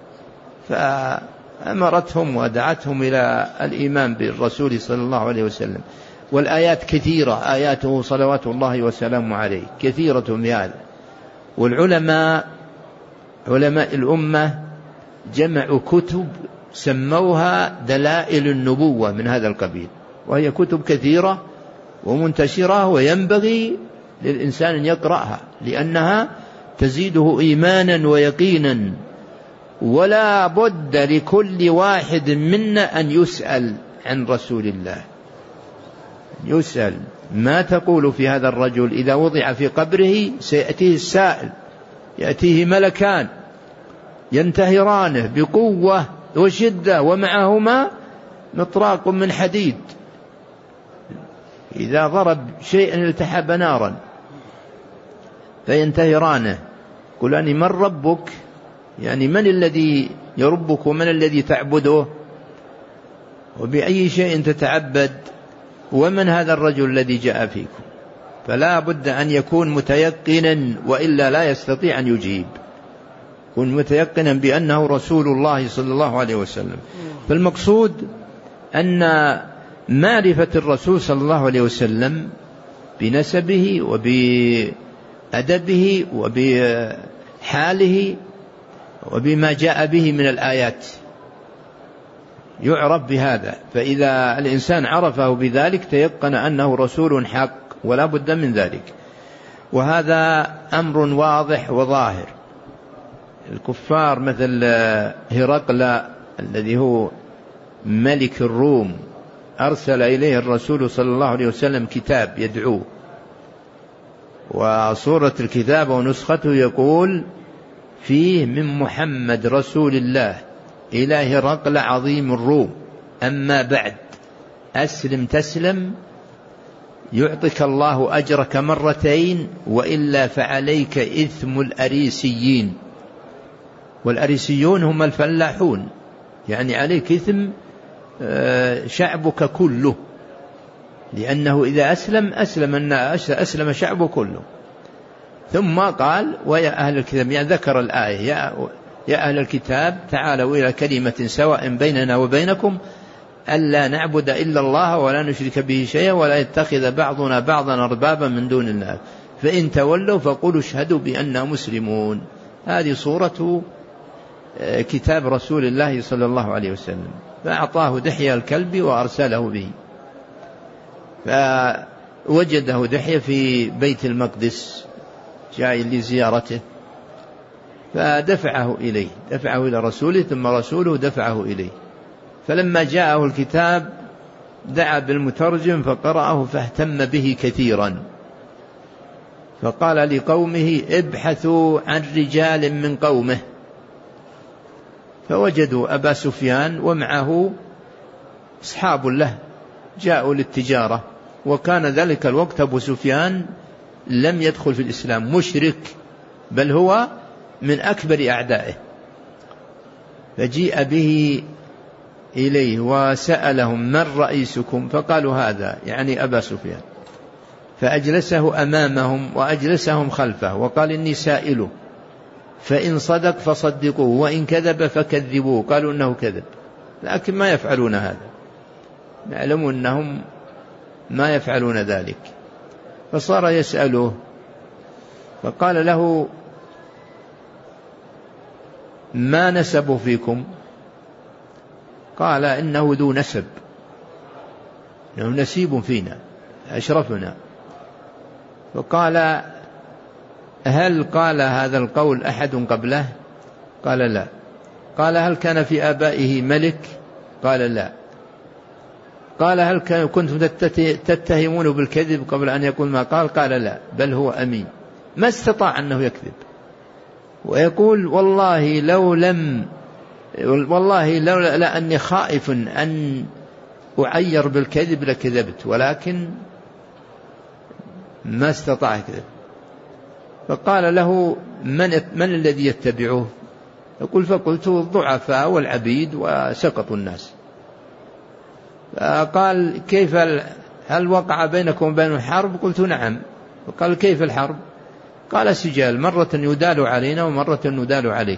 فأمرتهم ودعتهم إلى الإيمان بالرسول صلى الله عليه وسلم. والآيات كثيرة، آياته صلوات الله وسلامه عليه كثيرة بهذا. والعلماء علماء الأمة جمعوا كتب سموها دلائل النبوة من هذا القبيل، وهي كتب كثيرة ومنتشرة، وينبغي للإنسان أن يقرأها لأنها تزيده إيمانا ويقينا. ولا بد لكل واحد منا أن يسأل عن رسول الله، يسأل ما تقول في هذا الرجل إذا وضع في قبره؟ سيأتيه السائل، يأتيه ملكان ينتهرانه بقوة وشدة، ومعهما مطراق من حديد، إذا ضرب شيئا التحب نارا، فينتهرانه. قلاني من ربك؟ يعني من الذي يربك ومن الذي تعبده وبأي شيء تتعبد ومن هذا الرجل الذي جاء فيكم؟ فلا بد أن يكون متيقنا، وإلا لا يستطيع أن يجيب. يكون متيقنا بأنه رسول الله صلى الله عليه وسلم. فالمقصود أن معرفة الرسول صلى الله عليه وسلم بنسبه وبأدبه وبحاله وبما جاء به من الآيات يعرف بهذا. فإذا الإنسان عرفه بذلك تيقن أنه رسول حق، ولا بد من ذلك. وهذا أمر واضح وظاهر. الكفار مثل هرقل الذي هو ملك الروم أرسل إليه الرسول صلى الله عليه وسلم كتاب يدعوه، وصورة الكتاب ونسخته يقول فيه من محمد رسول الله إلى هرقل عظيم الروم، أما بعد أسلم تسلم يعطيك الله أجرك مرتين، وإلا فعليك إثم الأريسيين. والأريسيون هم الفلاحون، يعني عليك إثم شعبك كله، لأنه إذا أسلم أسلم الناس، أسلم شعبه كله. ثم قال ويا أهل الكتاب، يعني ذكر الآية يا, يا أهل الكتاب تعالوا إلى كلمة سواء بيننا وبينكم ألا نعبد إلا الله ولا نشرك به شيئا ولا يتخذ بعضنا بعضا أربابا من دون الله فإن تولوا فقولوا اشهدوا بأننا مسلمون. هذه صورة كتاب رسول الله صلى الله عليه وسلم، فأعطاه دحية الكلب وأرسله به، فوجده دحية في بيت المقدس جاء لزيارته، فدفعه إليه، دفعه إلى رسوله، ثم رسوله دفعه إليه. فلما جاءه الكتاب دعا بالمترجم فقرأه فاهتم به كثيرا، فقال لقومه ابحثوا عن رجال من قومه، فوجدوا أبا سفيان ومعه أصحاب له جاءوا للتجارة، وكان ذلك الوقت أبو سفيان لم يدخل في الإسلام، مشرك، بل هو من أكبر أعدائه. فجيء به إليه وسألهم من رئيسكم؟ فقالوا هذا، يعني أبا سفيان، فأجلسه أمامهم وأجلسهم خلفه وقال إني سائله، فإن صدق فصدقوه وإن كذب فكذبوه. قالوا إنه كذب، لكن ما يفعلون هذا، نعلم أنهم ما يفعلون ذلك. فصار يسأله، فقال له ما نسب فيكم؟ قال إنه ذو نسب، إنه نسيب فينا، أشرفنا. فقال هل قال هذا القول أحد قبله؟ قال لا. قال هل كان في آبائه ملك؟ قال لا. قال هل كنتم تتهمون بالكذب قبل أن يقول ما قال؟ قال لا، بل هو أمين، ما استطاع أنه يكذب. ويقول والله لو لم والله لولا لأني خائف أن أعير بالكذب لكذبت، ولكن ما استطاع كذب. فقال له من, من الذي يتبعه؟ يقول فقلت الضعفاء والعبيد وسقط الناس. فقال كيف، هل وقع بينكم وبين الحرب؟ قلت نعم. فقال كيف الحرب؟ قال سجال، مرة يدال علينا ومرة ندال عليه،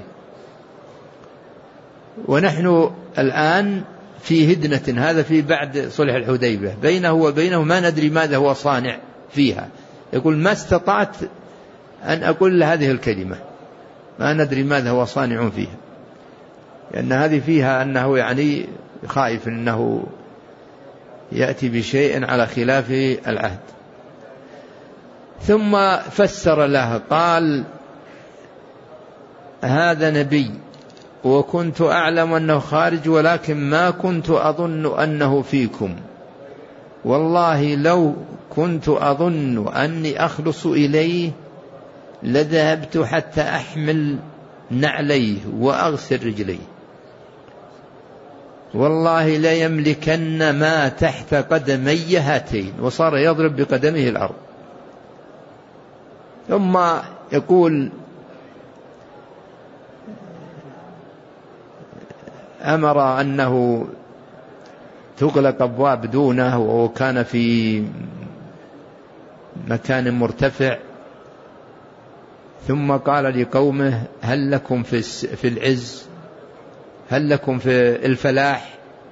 ونحن الآن في هدنة، هذا في بعد صلح الحديبية، بينه وبينه ما ندري ماذا هو صانع فيها. يقول ما استطعت أن أقول هذه الكلمة، ما ندري ماذا هو صانع فيها، لأن هذه فيها أنه يعني خائف أنه يأتي بشيء على خلاف العهد. ثم فسر له، قال هذا نبي وكنت أعلم أنه خارج، ولكن ما كنت أظن أنه فيكم، والله لو كنت أظن أني أخلص إليه لذهبت حتى أحمل نعليه وأغسل رجليه، والله لا يملكن ما تحت قدمي هاتين، وصار يضرب بقدمه الأرض. ثم يقول أمر أنه تغلق أبواب دونه، وكان في مكان مرتفع. ثم قال لقومه هل لكم في العز، هل لكم في الفلاح،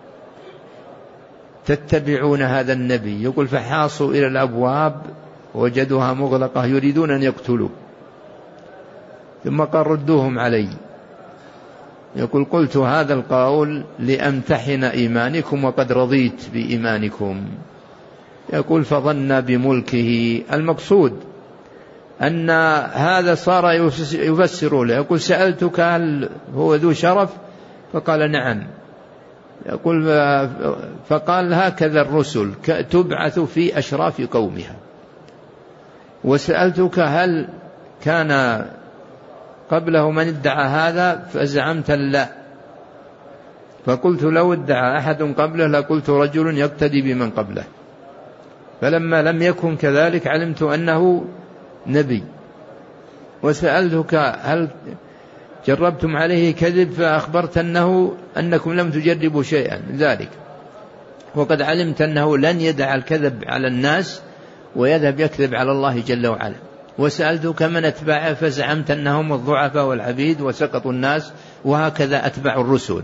تتبعون هذا النبي؟ يقول فحاصوا إلى الأبواب وجدوها مغلقة يريدون أن يقتلوا. ثم قال ردوهم علي. يقول قلت هذا القول لأمتحن إيمانكم وقد رضيت بإيمانكم. يقول فظن بملكه، المقصود أن هذا صار يفسر له. يقول سألتك هل هو ذو شرف؟ فقال نعم. يقول فقال هكذا الرسل تبعث في أشراف قومها. وسألتك هل كان قبله من ادعى هذا؟ فزعمت لا. فقلت لو ادعى أحد قبله لقلت رجل يقتدي بمن قبله، فلما لم يكن كذلك علمت أنه نبي. وسألتك هل جربتم عليه كذب؟ فأخبرت أنه أنكم لم تجربوا شيئا من ذلك، وقد علمت أنه لن يدع الكذب على الناس ويذهب يكذب على الله جل وعلا. وسألتك من أتباعه؟ فزعمت أنهم الضعفاء والعبيد وسقطوا الناس، وهكذا أتبع الرسل.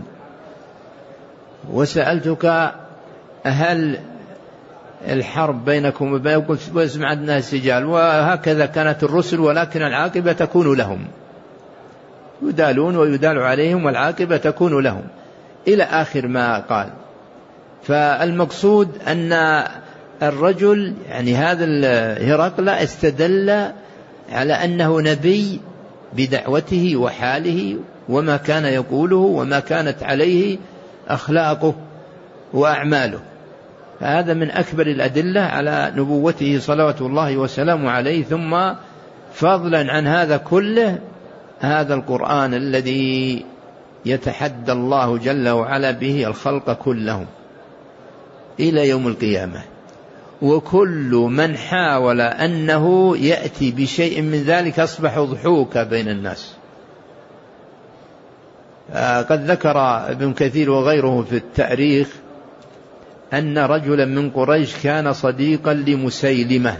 وسألتك هل الحرب بينكم وبينهم؟ قلت وسمعنا السجال، وهكذا كانت الرسل، ولكن العاقبة تكون لهم. يدالون ويدال عليهم والعاقبة تكون لهم إلى آخر ما قال. فالمقصود أن الرجل يعني هذا هرقل استدل على أنه نبي بدعوته وحاله وما كان يقوله وما كانت عليه أخلاقه وأعماله، فهذا من أكبر الأدلة على نبوته صلوات الله وسلامه عليه. ثم فضلا عن هذا كله هذا القرآن الذي يتحدى الله جل وعلا به الخلق كلهم إلى يوم القيامة، وكل من حاول أنه يأتي بشيء من ذلك أصبح ضحوكا بين الناس. قد ذكر ابن كثير وغيره في التاريخ أن رجلا من قريش كان صديقا لمسيلمة،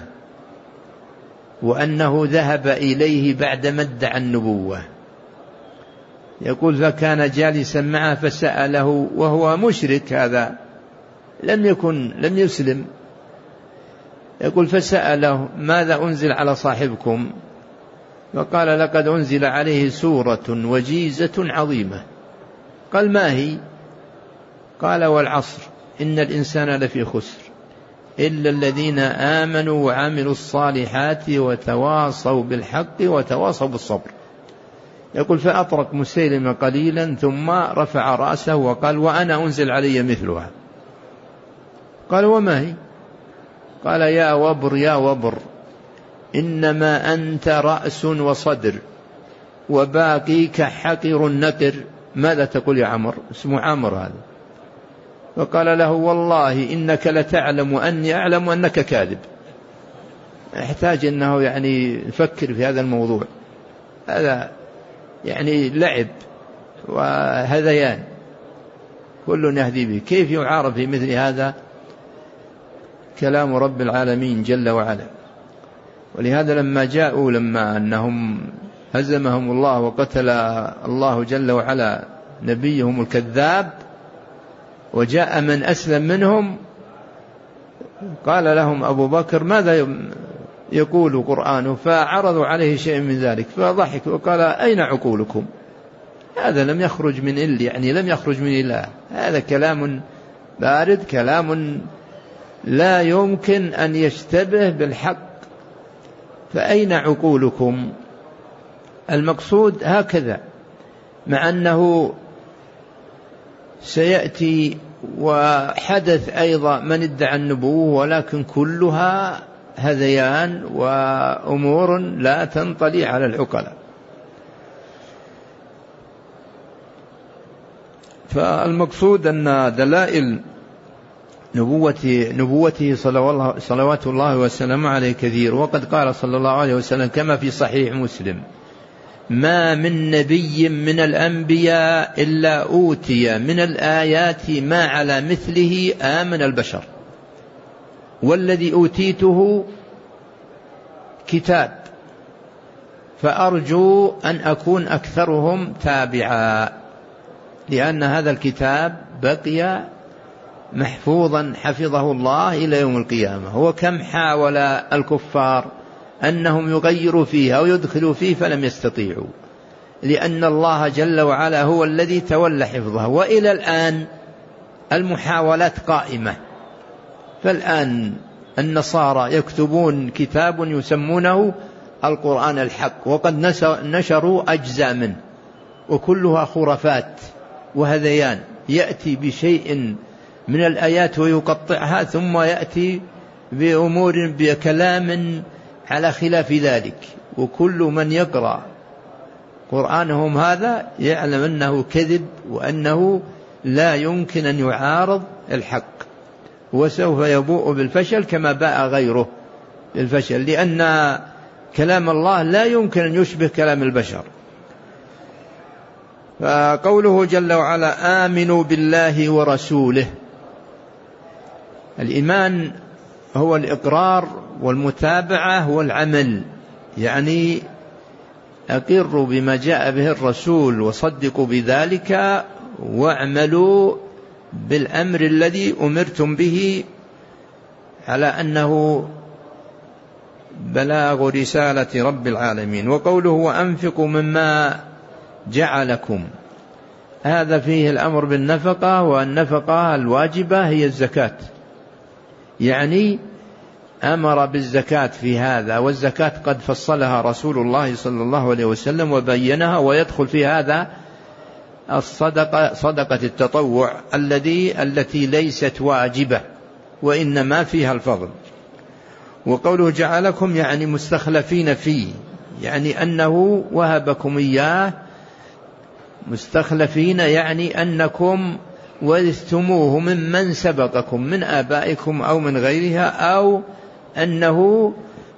وأنه ذهب إليه بعدما ادعى النبوة. يقول فكان جالسا معه فسأله وهو مشرك، هذا لم يكن لم يسلم. يقول فسأله ماذا أنزل على صاحبكم؟ فقال لقد أنزل عليه سورة وجيزة عظيمة. قال ما هي؟ قال والعصر إن الإنسان لفي خسر إلا الذين آمنوا وعملوا الصالحات وتواصوا بالحق وتواصوا بالصبر. يقول فأطرق مسيلمة قليلا ثم رفع رأسه وقال وأنا أنزل علي مثلها. قال وما هي؟ قال يا وبر يا وبر إنما أنت رأس وصدر وباقيك حقر نقر. ماذا تقول يا عمر؟ اسمه عمر هذا. فقال له والله إنك لتعلم وأني أعلم أنك كاذب. يحتاج أنه يعني يفكر في هذا الموضوع، هذا يعني لعب وهذيان كل يهدي به. كيف يعارف في مثل هذا كلام رب العالمين جل وعلا؟ ولهذا لما جاءوا لما أنهم هزمهم الله وقتل الله جل وعلا نبيهم الكذاب وجاء من أسلم منهم، قال لهم أبو بكر ماذا يقول قرآنه؟ فعرضوا عليه شيء من ذلك فضحك وقال أين عقولكم؟ هذا لم يخرج من إل يعني لم يخرج من الله، هذا كلام بارد، كلام لا يمكن أن يشتبه بالحق، فأين عقولكم؟ المقصود هكذا، مع أنه سيأتي وحدث أيضا من ادعى النبوة، ولكن كلها هذيان وأمور لا تنطلي على العقلاء. فالمقصود أن دلائل نبوته, نبوته صلوات الله وسلامه عليه كثير. وقد قال صلى الله عليه وسلم كما في صحيح مسلم ما من نبي من الأنبياء إلا أوتي من الآيات ما على مثله آمن البشر، والذي أوتيته كتاب فأرجو أن أكون أكثرهم تابعا، لأن هذا الكتاب بقي محفوظا حفظه الله إلى يوم القيامة. وكم حاول الكفار أنهم يغيروا فيه أو يدخلوا فيه فلم يستطيعوا، لأن الله جل وعلا هو الذي تولى حفظه. وإلى الآن المحاولات قائمة، فالآن النصارى يكتبون كتاب يسمونه القرآن الحق، وقد نشروا أجزاء منه وكلها خرافات وهذيان، يأتي بشيء من الآيات ويقطعها ثم يأتي بأمور بكلام على خلاف ذلك. وكل من يقرأ قرآنهم هذا يعلم أنه كذب وأنه لا يمكن أن يعارض الحق، وسوف يبوء بالفشل كما باء غيره بالفشل، لأن كلام الله لا يمكن أن يشبه كلام البشر. فقوله جل وعلا آمنوا بالله ورسوله، الإيمان هو الإقرار والمتابعة والعمل، يعني أقروا بما جاء به الرسول وصدقوا بذلك واعملوا بالأمر الذي أمرتم به على أنه بلاغ رسالة رب العالمين. وقوله وأنفقوا مما جعلكم، هذا فيه الأمر بالنفقة، والنفقة الواجبة هي الزكاة، يعني أمر بالزكاة في هذا، والزكاة قد فصلها رسول الله صلى الله عليه وسلم وبينها، ويدخل في هذا الصدقة، صدقة التطوع الذي التي ليست واجبة وإنما فيها الفضل. وقوله جعلكم يعني مستخلفين فيه، يعني أنه وهبكم إياه مستخلفين، يعني أنكم ورثتموه ممن سبقكم من آبائكم أو من غيرها، أو أنه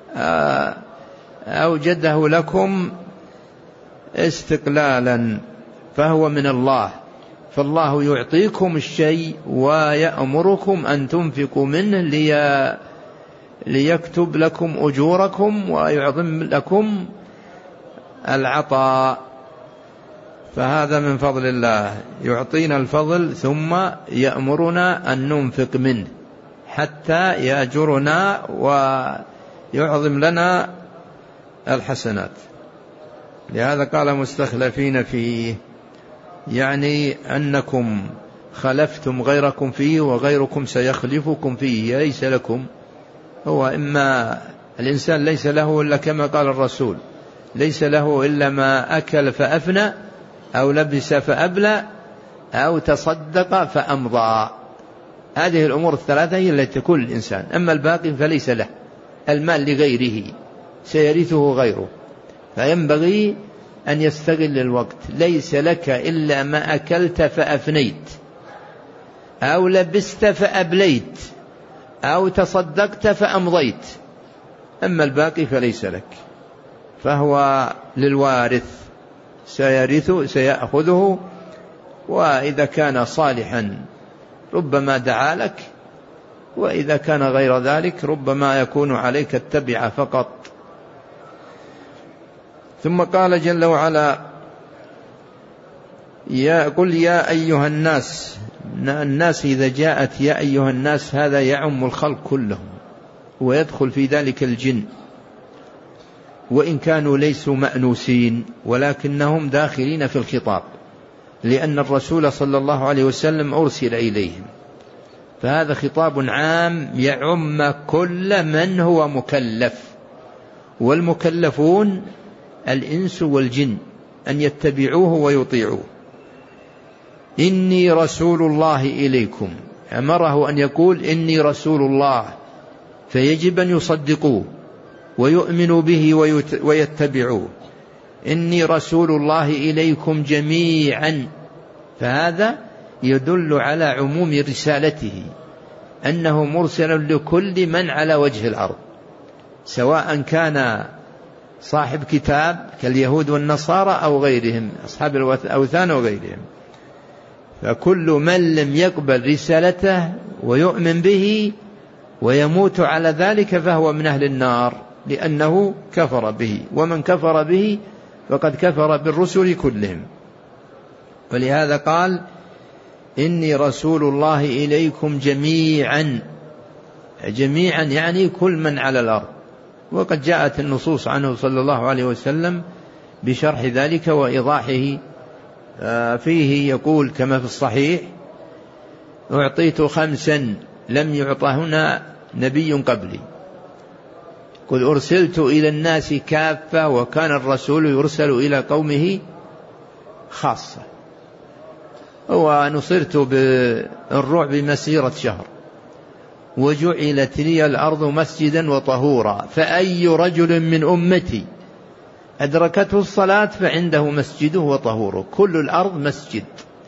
أوجده لكم استقلالا، فهو من الله، فالله يعطيكم الشيء ويأمركم أن تنفقوا منه لي ليكتب لكم أجوركم ويعظم لكم العطاء، فهذا من فضل الله، يعطينا الفضل ثم يأمرنا أن ننفق منه حتى يأجرنا ويعظم لنا الحسنات. لهذا قال مستخلفين فيه، يعني أنكم خلفتم غيركم فيه وغيركم سيخلفكم فيه، ليس لكم، هو إما الإنسان ليس له إلا كما قال الرسول، ليس له إلا ما أكل فأفنى، أو لبس فأبلى، أو تصدق فأمضى، هذه الأمور الثلاثة هي التي تكون الإنسان، أما الباقي فليس له، المال لغيره سيرثه غيره، فينبغي أن يستغل الوقت، ليس لك إلا ما أكلت فأفنيت، أو لبست فأبليت، أو تصدقت فأمضيت، أما الباقي فليس لك، فهو للوارث سيرثه سيأخذه، وإذا كان صالحا ربما دعا لك، وإذا كان غير ذلك ربما يكون عليك التبع فقط. ثم قال جل وعلا يا قل يا أيها الناس، الناس إذا جاءت يا أيها الناس هذا يعم الخلق كلهم، ويدخل في ذلك الجن، وإن كانوا ليسوا مأنوسين ولكنهم داخلين في الخطاب، لأن الرسول صلى الله عليه وسلم أرسل إليهم، فهذا خطاب عام يعم كل من هو مكلف، والمكلفون الإنس والجن أن يتبعوه ويطيعوه. إني رسول الله إليكم، أمره أن يقول إني رسول الله، فيجب أن يصدقوه ويؤمنوا به ويتبعوه. إني رسول الله إليكم جميعا، فهذا يدل على عموم رسالته، أنه مرسل لكل من على وجه الأرض، سواء كان صاحب كتاب كاليهود والنصارى أو غيرهم أصحاب الأوثان وغيرهم، فكل من لم يقبل رسالته ويؤمن به ويموت على ذلك فهو من أهل النار، لأنه كفر به، ومن كفر به فقد كفر بالرسل كلهم. ولهذا قال إني رسول الله إليكم جميعا، جميعا يعني كل من على الأرض، وقد جاءت النصوص عنه صلى الله عليه وسلم بشرح ذلك وإيضاحه. فيه يقول كما في الصحيح أعطيت خمسا لم يعطهن نبي قبلي، قل أرسلت إلى الناس كافة، وكان الرسول يرسل إلى قومه خاصة، ونصرت بالرعب مسيرة شهر، وجعلت لي الأرض مسجدا وطهورا، فأي رجل من أمتي أدركته الصلاة فعنده مسجده وطهوره، كل الأرض مسجد.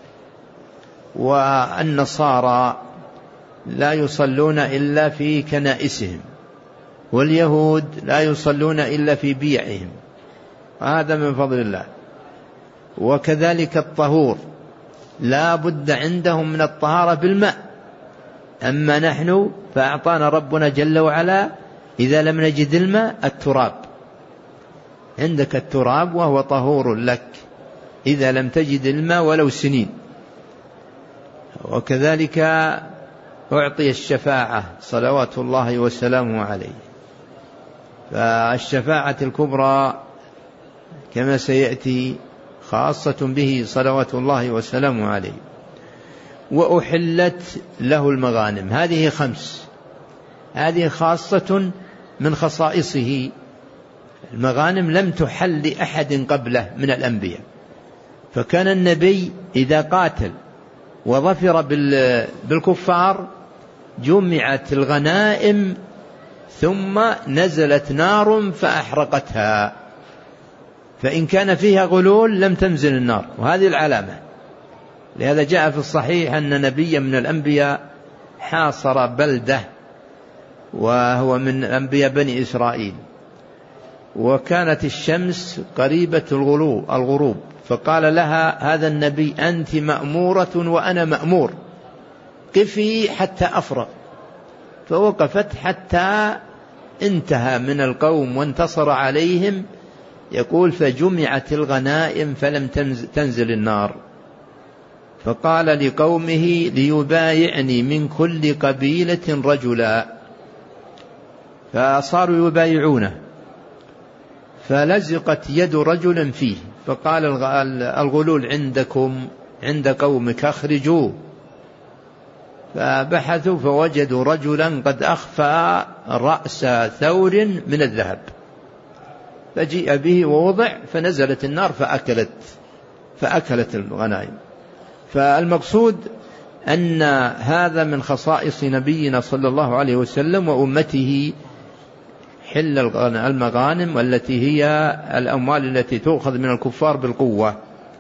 والنصارى لا يصلون إلا في كنائسهم، واليهود لا يصلون إلا في بيعهم، هذا من فضل الله. وكذلك الطهور لا بد عندهم من الطهارة بالماء، أما نحن فأعطانا ربنا جل وعلا إذا لم نجد الماء التراب، عندك التراب وهو طهور لك إذا لم تجد الماء ولو سنين. وكذلك أعطي الشفاعة صلوات الله وسلامه عليه، فالشفاعة الكبرى كما سيأتي خاصة به صلوات الله وسلامه عليه. وأحلت له المغانم، هذه خمس، هذه خاصة من خصائصه. المغانم لم تحل لأحد قبله من الأنبياء، فكان النبي إذا قاتل وظفر بالكفار جمعت الغنائم ثم نزلت نار فأحرقتها، فإن كان فيها غلول لم تنزل النار، وهذه العلامة. لهذا جاء في الصحيح أن نبيا من الأنبياء حاصر بلدة وهو من أنبياء بني إسرائيل، وكانت الشمس قريبة الغروب، فقال لها هذا النبي أنت مأمورة وأنا مأمور، قفي حتى أفرغ. فوقفت حتى انتهى من القوم وانتصر عليهم. يقول فجمعت الغنائم فلم تنزل النار، فقال لقومه ليبايعني من كل قبيلة رجلا، فصاروا يبايعونه، فلزقت يد رجل فيه، فقال الغلول عندكم عند قومك أخرجوه. فبحثوا فوجدوا رجلا قد أخفى رأس ثور من الذهب، فجيء به ووضع، فنزلت النار فأكلت فأكلت الغنائم. فالمقصود أن هذا من خصائص نبينا صلى الله عليه وسلم وأمته، حل المغانم والتي هي الأموال التي تؤخذ من الكفار بالقوة.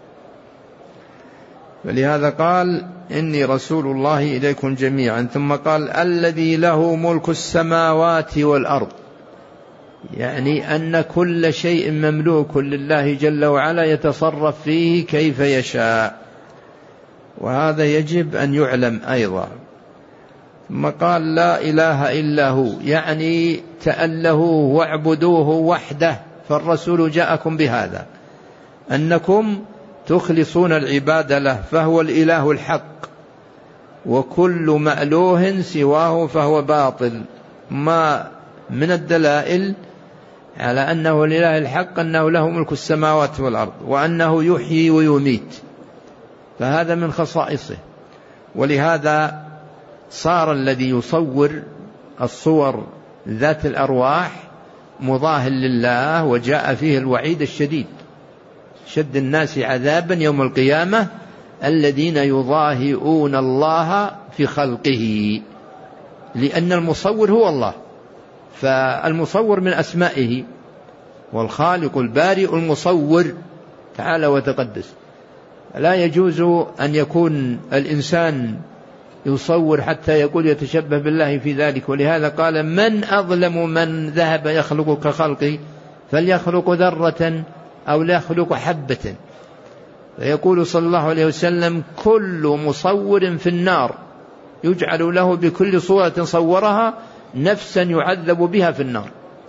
فلهذا قال إني رسول الله إليكم جميعا، ثم قال الذي له ملك السماوات والأرض، يعني أن كل شيء مملوك لله جل وعلا يتصرف فيه كيف يشاء، وهذا يجب أن يعلم أيضا. ثم قال لا إله إلا هو، يعني تألهوه واعبدوه وحده. فالرسول جاءكم بهذا، أنكم تخلصون العبادة له، فهو الإله الحق، وكل مألوه سواه فهو باطل. ما من الدلائل على أنه الإله الحق أنه له ملك السماوات والأرض، وأنه يحيي ويميت، فهذا من خصائصه. ولهذا صار الذي يصور الصور ذات الأرواح مضاهٍ لله، وجاء فيه الوعيد الشديد، شد الناس عذابا يوم القيامة الذين يضاهئون الله في خلقه، لأن المصور هو الله، فالمصور من أسمائه، والخالق البارئ المصور تعالى وتقدس. لا يجوز أن يكون الإنسان يصور حتى يقول يتشبه بالله في ذلك. ولهذا قال من أظلم من ذهب يخلق كخلقي، فليخلق ذرة أو ليخلق حبة. فيقول صلى الله عليه وسلم كل مصور في النار يجعل له بكل صورة صورها نفسا يعذب بها في النار.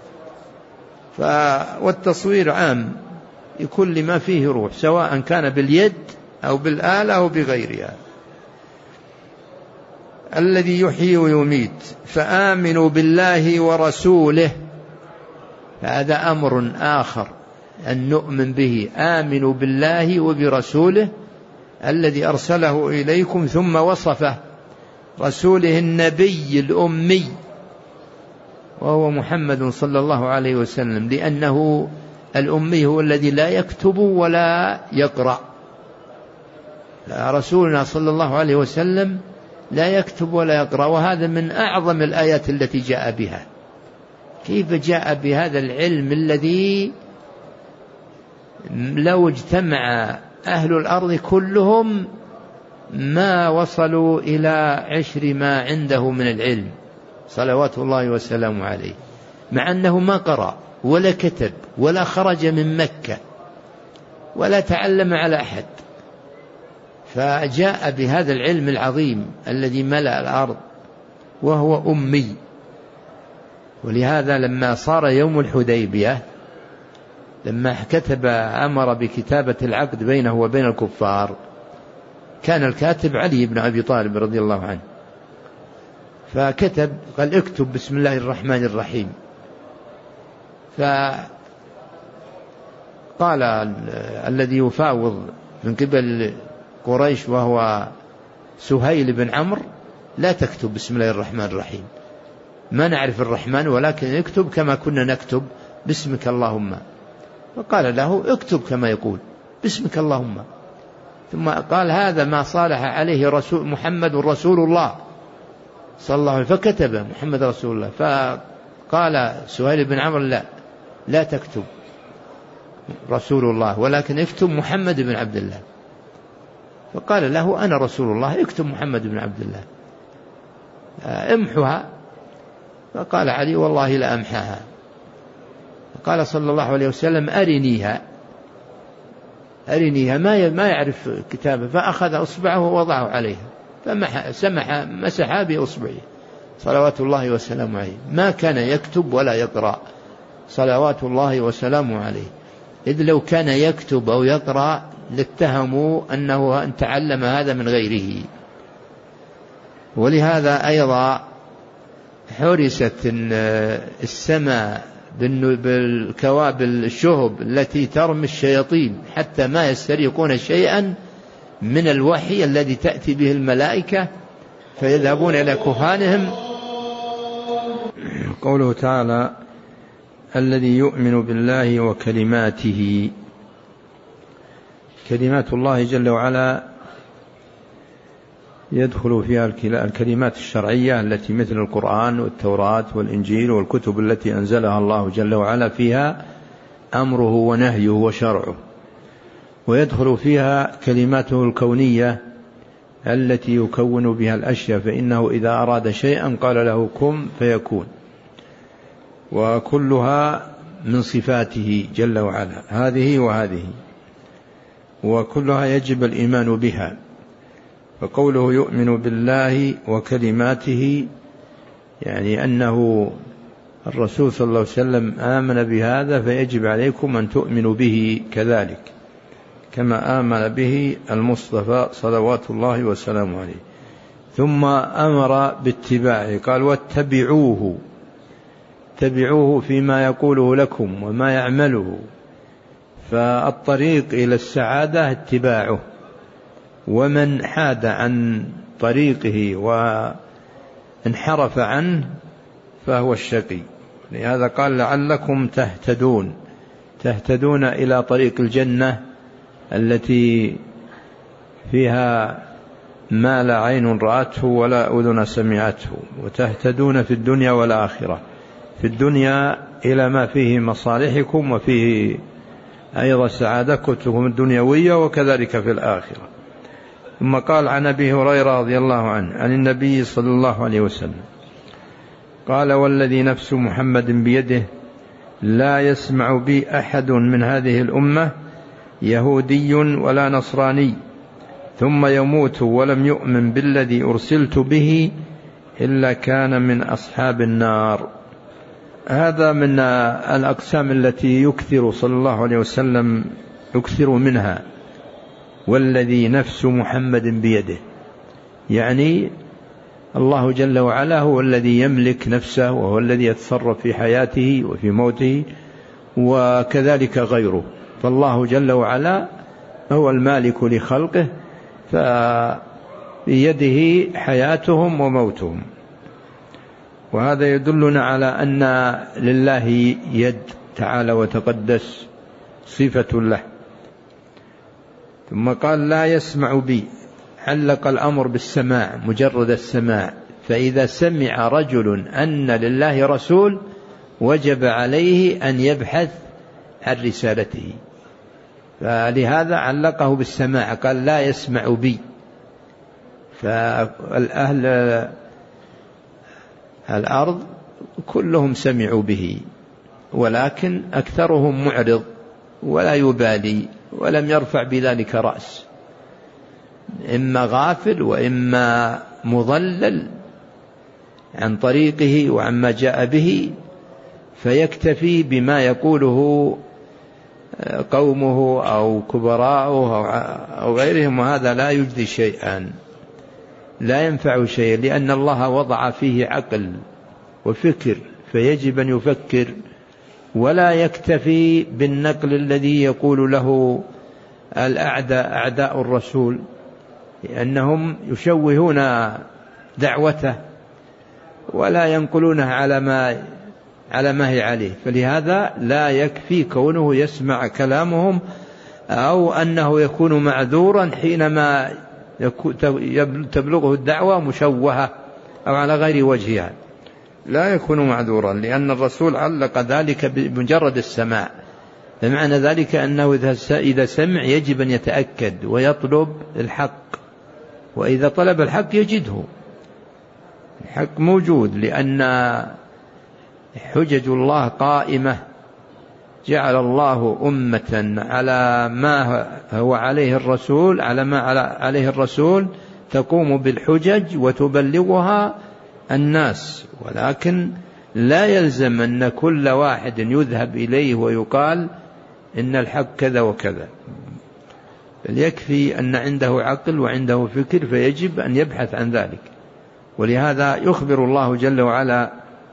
والتصوير عام لكل ما فيه روح، سواء كان باليد أو بالآلة أو بغيرها. الذي يحيي ويميت، فآمنوا بالله ورسوله، هذا أمر آخر أن نؤمن به. آمنوا بالله وبرسوله الذي أرسله إليكم، ثم وصفه رسوله النبي الأمي، وهو محمد صلى الله عليه وسلم، لأنه الأمي هو الذي لا يكتب ولا يقرأ. رسولنا صلى الله عليه وسلم لا يكتب ولا يقرأ، وهذا من أعظم الآيات التي جاء بها. كيف جاء بهذا العلم الذي لو اجتمع أهل الأرض كلهم ما وصلوا إلى عشر ما عنده من العلم صلوات الله وسلامه عليه، مع أنه ما قرأ ولا كتب ولا خرج من مكة ولا تعلم على أحد، فجاء بهذا العلم العظيم الذي ملأ الأرض وهو أمي. ولهذا لما صار يوم الحديبية، لما كتب أمر بكتابة العقد بينه وبين الكفار، كان الكاتب علي بن أبي طالب رضي الله عنه، فكتب قال اكتب بسم الله الرحمن الرحيم. فقال قال الذي يفاوض من قبل قريش وهو سهيل بن عمرو: لا تكتب بسم الله الرحمن الرحيم، ما نعرف الرحمن، ولكن اكتب كما كنا نكتب باسمك اللهم. فقال له: اكتب كما يقول باسمك اللهم. ثم قال: هذا ما صالح عليه رسول محمد رسول الله صلى الله عليه وسلم، فكتب محمد رسول الله. فقال سهيل بن عمرو: لا لا تكتب رسول الله، ولكن اكتب محمد بن عبد الله. فقال له: أنا رسول الله، اكتب محمد بن عبد الله، امحها. فقال علي: والله لا أمحها. قال صلى الله عليه وسلم: أرنيها أرنيها ما ما يعرف كتابه. فأخذ أصبعه ووضعه عليها، فمح سمح مسح بأصبعه صلوات الله وسلامه عليه. ما كان يكتب ولا يقرأ صلوات الله وسلامه عليه، إذ لو كان يكتب أو يقرأ لاتهموا أنه أن تعلم هذا من غيره. ولهذا أيضا حرست السماء بالكواب الشهب التي ترمي الشياطين حتى ما يستريقون شيئا من الوحي الذي تأتي به الملائكة، فيذهبون إلى كهانهم. قوله تعالى: الذي يؤمن بالله وكلماته. كلمات الله جل وعلا يدخل فيها الكلمات الشرعية التي مثل القرآن والتوراة والإنجيل والكتب التي أنزلها الله جل وعلا، فيها أمره ونهيه وشرعه. ويدخل فيها كلماته الكونية التي يكون بها الأشياء، فإنه إذا أراد شيئا قال له كن فيكون، وكلها من صفاته جل وعلا، هذه وهذه، وكلها يجب الإيمان بها. فقوله يؤمن بالله وكلماته يعني أنه الرسول صلى الله عليه وسلم آمن بهذا، فيجب عليكم أن تؤمنوا به كذلك كما آمن به المصطفى صلوات الله وسلامه عليه. ثم أمر باتباعه، قال: واتبعوه، اتبعوه فيما يقوله لكم وما يعمله. فالطريق إلى السعادة اتباعه، ومن حاد عن طريقه وانحرف عنه فهو الشقي. لهذا قال: لعلكم تهتدون، تهتدون إلى طريق الجنة التي فيها ما لا عين رأته ولا أذن سمعته، وتهتدون في الدنيا والآخرة. في الدنيا إلى ما فيه مصالحكم وفيه أيضا سعادتكم الدنيوية، وكذلك في الآخرة. ثم قال عن أبي هريرة رضي الله عنه عن النبي صلى الله عليه وسلم قال: والذي نفس محمد بيده لا يسمع بي أحد من هذه الأمة يهودي ولا نصراني ثم يموت ولم يؤمن بالذي أرسلت به إلا كان من أصحاب النار. هذا من الأقسام التي يكثر صلى الله عليه وسلم يكثر منها، والذي نفس محمد بيده، يعني الله جل وعلا هو الذي يملك نفسه، وهو الذي يتصرف في حياته وفي موته، وكذلك غيره. فالله جل وعلا هو المالك لخلقه، فبيده حياتهم وموتهم. وهذا يدلنا على أن لله يد تعالى وتقدس، صفة له. ثم قال: لا يسمع بي، علق الأمر بالسماع، مجرد السماع. فإذا سمع رجل أن لله رسول وجب عليه أن يبحث عن رسالته، فلهذا علقه بالسماع، قال: لا يسمع بي. فالأهل الأرض كلهم سمعوا به، ولكن أكثرهم معرض ولا يبالي ولم يرفع بذلك رأس، إما غافل وإما مضلل عن طريقه وعما جاء به، فيكتفي بما يقوله قومه أو كبراءه أو غيرهم، وهذا لا يجدي شيئا، لا ينفع شيئا، لأن الله وضع فيه عقل وفكر، فيجب أن يفكر ولا يكتفي بالنقل الذي يقول له الأعداء أعداء الرسول، لأنهم يشوهون دعوته ولا ينقلونها على ما على ما هي عليه، فلهذا لا يكفي كونه يسمع كلامهم أو أنه يكون معذورا حينما تبلغه الدعوة مشوهة أو على غير وجهها، لا يكون معذورا، لأن الرسول علق ذلك بمجرد السماع، بمعنى ذلك أنه إذا سمع يجب أن يتأكد ويطلب الحق، وإذا طلب الحق يجده، الحق موجود، لأن حجج الله قائمة، جعل الله أمة على ما هو عليه الرسول على ما عليه الرسول تقوم بالحجج وتبلغها الناس، ولكن لا يلزم أن كل واحد يذهب إليه ويقال إن الحق كذا وكذا، بل يكفي أن عنده عقل وعنده فكر فيجب أن يبحث عن ذلك. ولهذا يخبر الله جل وعلا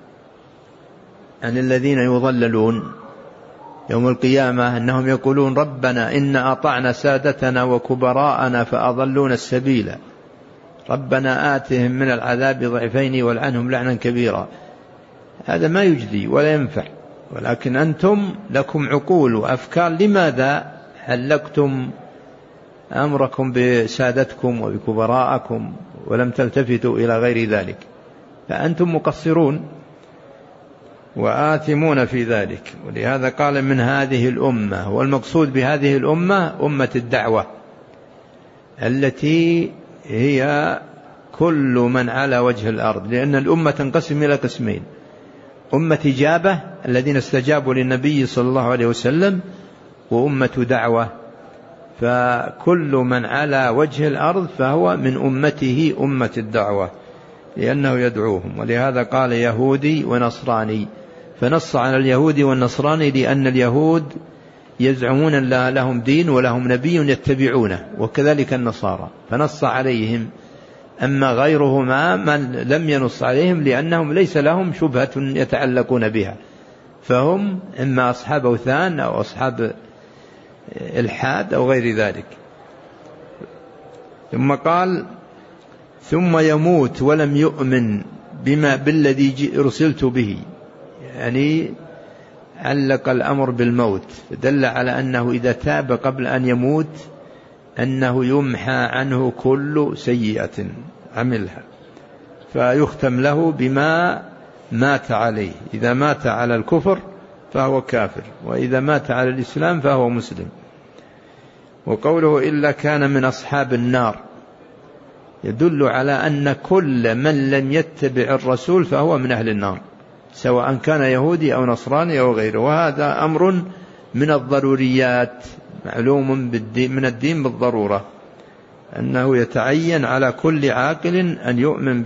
عن الذين يضللون يوم القيامة أنهم يقولون ربنا إن أطعنا سادتنا وكبراءنا فأضلونا السبيل ربنا آتهم من العذاب ضعفين والعنهم لعنا كبيرا. هذا ما يجدي ولا ينفع، ولكن أنتم لكم عقول وأفكار، لماذا حلقتم أمركم بسادتكم وبكبراءكم ولم تلتفتوا إلى غير ذلك؟ فأنتم مقصرون وآثمون في ذلك. ولهذا قال من هذه الأمة، والمقصود بهذه الأمة أمة الدعوة التي هي كل من على وجه الأرض، لأن الأمة تنقسم إلى قسمين: أمة إجابة الذين استجابوا للنبي صلى الله عليه وسلم، وأمة دعوة، فكل من على وجه الأرض فهو من أمته أمة الدعوة لأنه يدعوهم. ولهذا قال يهودي ونصراني، فنص على اليهود والنصراني لأن اليهود يزعمون أن لهم دين ولهم نبي يتبعونه، وكذلك النصارى، فنص عليهم. أما غيرهما من لم ينص عليهم لأنهم ليس لهم شبهة يتعلقون بها، فهم إما أصحاب أوثان أو أصحاب الحاد أو غير ذلك. ثم قال ثم يموت ولم يؤمن بما بالذي أرسلت به، يعني علق الأمر بالموت، دل على أنه إذا تاب قبل أن يموت أنه يمحى عنه كل سيئة عملها، فيختم له بما مات عليه. إذا مات على الكفر فهو كافر، وإذا مات على الإسلام فهو مسلم. وقوله إلا كان من أصحاب النار يدل على أن كل من لم يتبع الرسول فهو من أهل النار، سواء كان يهودي أو نصراني أو غيره. وهذا أمر من الضروريات معلوم من الدين بالضرورة، أنه يتعين على كل عاقل أن يؤمن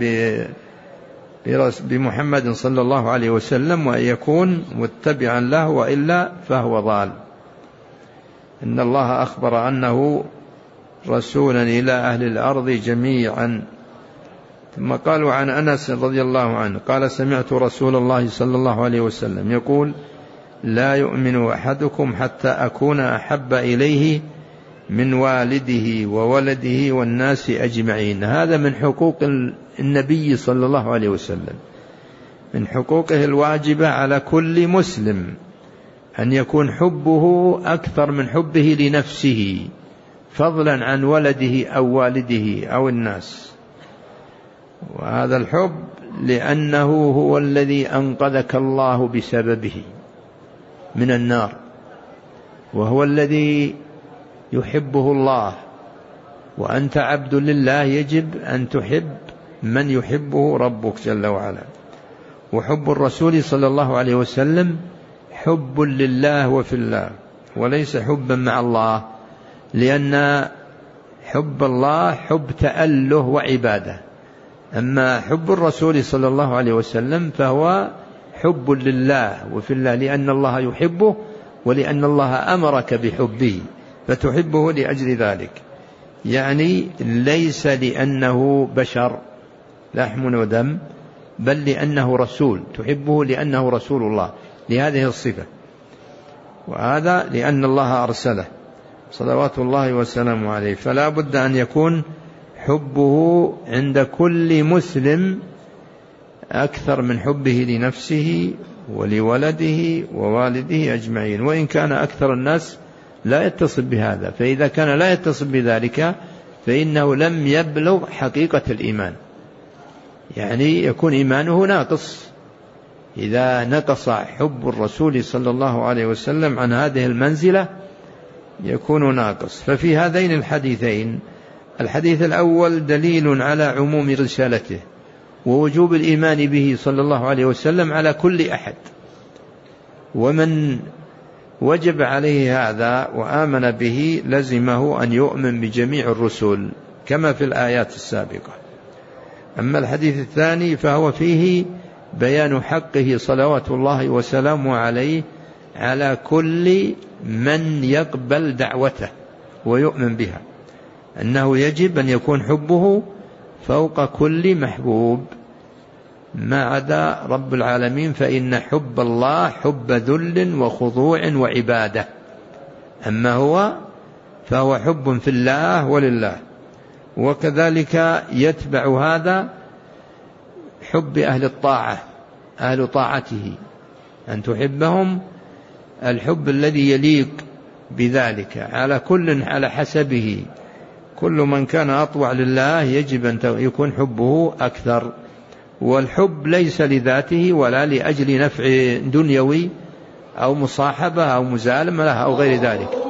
بمحمد صلى الله عليه وسلم وأن يكون متبعا له، وإلا فهو ضال. إن الله أخبر أنه رسولا إلى أهل الأرض جميعا. ثم قالوا عن أنس رضي الله عنه قال سمعت رسول الله صلى الله عليه وسلم يقول لا يؤمن أحدكم حتى أكون أحب إليه من والده وولده والناس أجمعين. هذا من حقوق النبي صلى الله عليه وسلم، من حقوقه الواجبة على كل مسلم أن يكون حبه أكثر من حبه لنفسه، فضلا عن ولده أو والده أو الناس. وهذا الحب لأنه هو الذي أنقذك الله بسببه من النار، وهو الذي يحبه الله، وأنت عبد لله يجب أن تحب من يحبه ربك جل وعلا. وحب الرسول صلى الله عليه وسلم حب لله وفي الله، وليس حبا مع الله، لأن حب الله حب تأله وعبادة، أما حب الرسول صلى الله عليه وسلم فهو حب لله وفي الله، لأن الله يحبه ولأن الله أمرك بحبه فتحبه لأجل ذلك. يعني ليس لأنه بشر لحم ودم، بل لأنه رسول، تحبه لأنه رسول الله لهذه الصفة. وهذا لأن الله أرسله صلوات الله وسلامه عليه، فلا بد أن يكون حبه عند كل مسلم أكثر من حبه لنفسه ولولده ووالده أجمعين، وإن كان أكثر الناس لا يتصل بهذا، فإذا كان لا يتصل بذلك فإنه لم يبلغ حقيقة الإيمان، يعني يكون إيمانه ناقص. إذا نقص حب الرسول صلى الله عليه وسلم عن هذه المنزلة يكون ناقص. ففي هذين الحديثين، الحديث الأول دليل على عموم رسالته ووجوب الإيمان به صلى الله عليه وسلم على كل أحد، ومن وجب عليه هذا وآمن به لزمه أن يؤمن بجميع الرسل كما في الآيات السابقة. أما الحديث الثاني فهو فيه بيان حقه صلوات الله وسلامه عليه على كل من يقبل دعوته ويؤمن بها، أنه يجب أن يكون حبه فوق كل محبوب ما عدا رب العالمين، فإن حب الله حب ذل وخضوع وعبادة، أما هو فهو حب في الله ولله. وكذلك يتبع هذا حب أهل الطاعة، أهل طاعته، أن تحبهم الحب الذي يليق بذلك على كل على حسبه. كل من كان أطوع لله يجب أن يكون حبه أكثر، والحب ليس لذاته ولا لأجل نفع دنيوي أو مصاحبة أو مزالمة أو غير ذلك.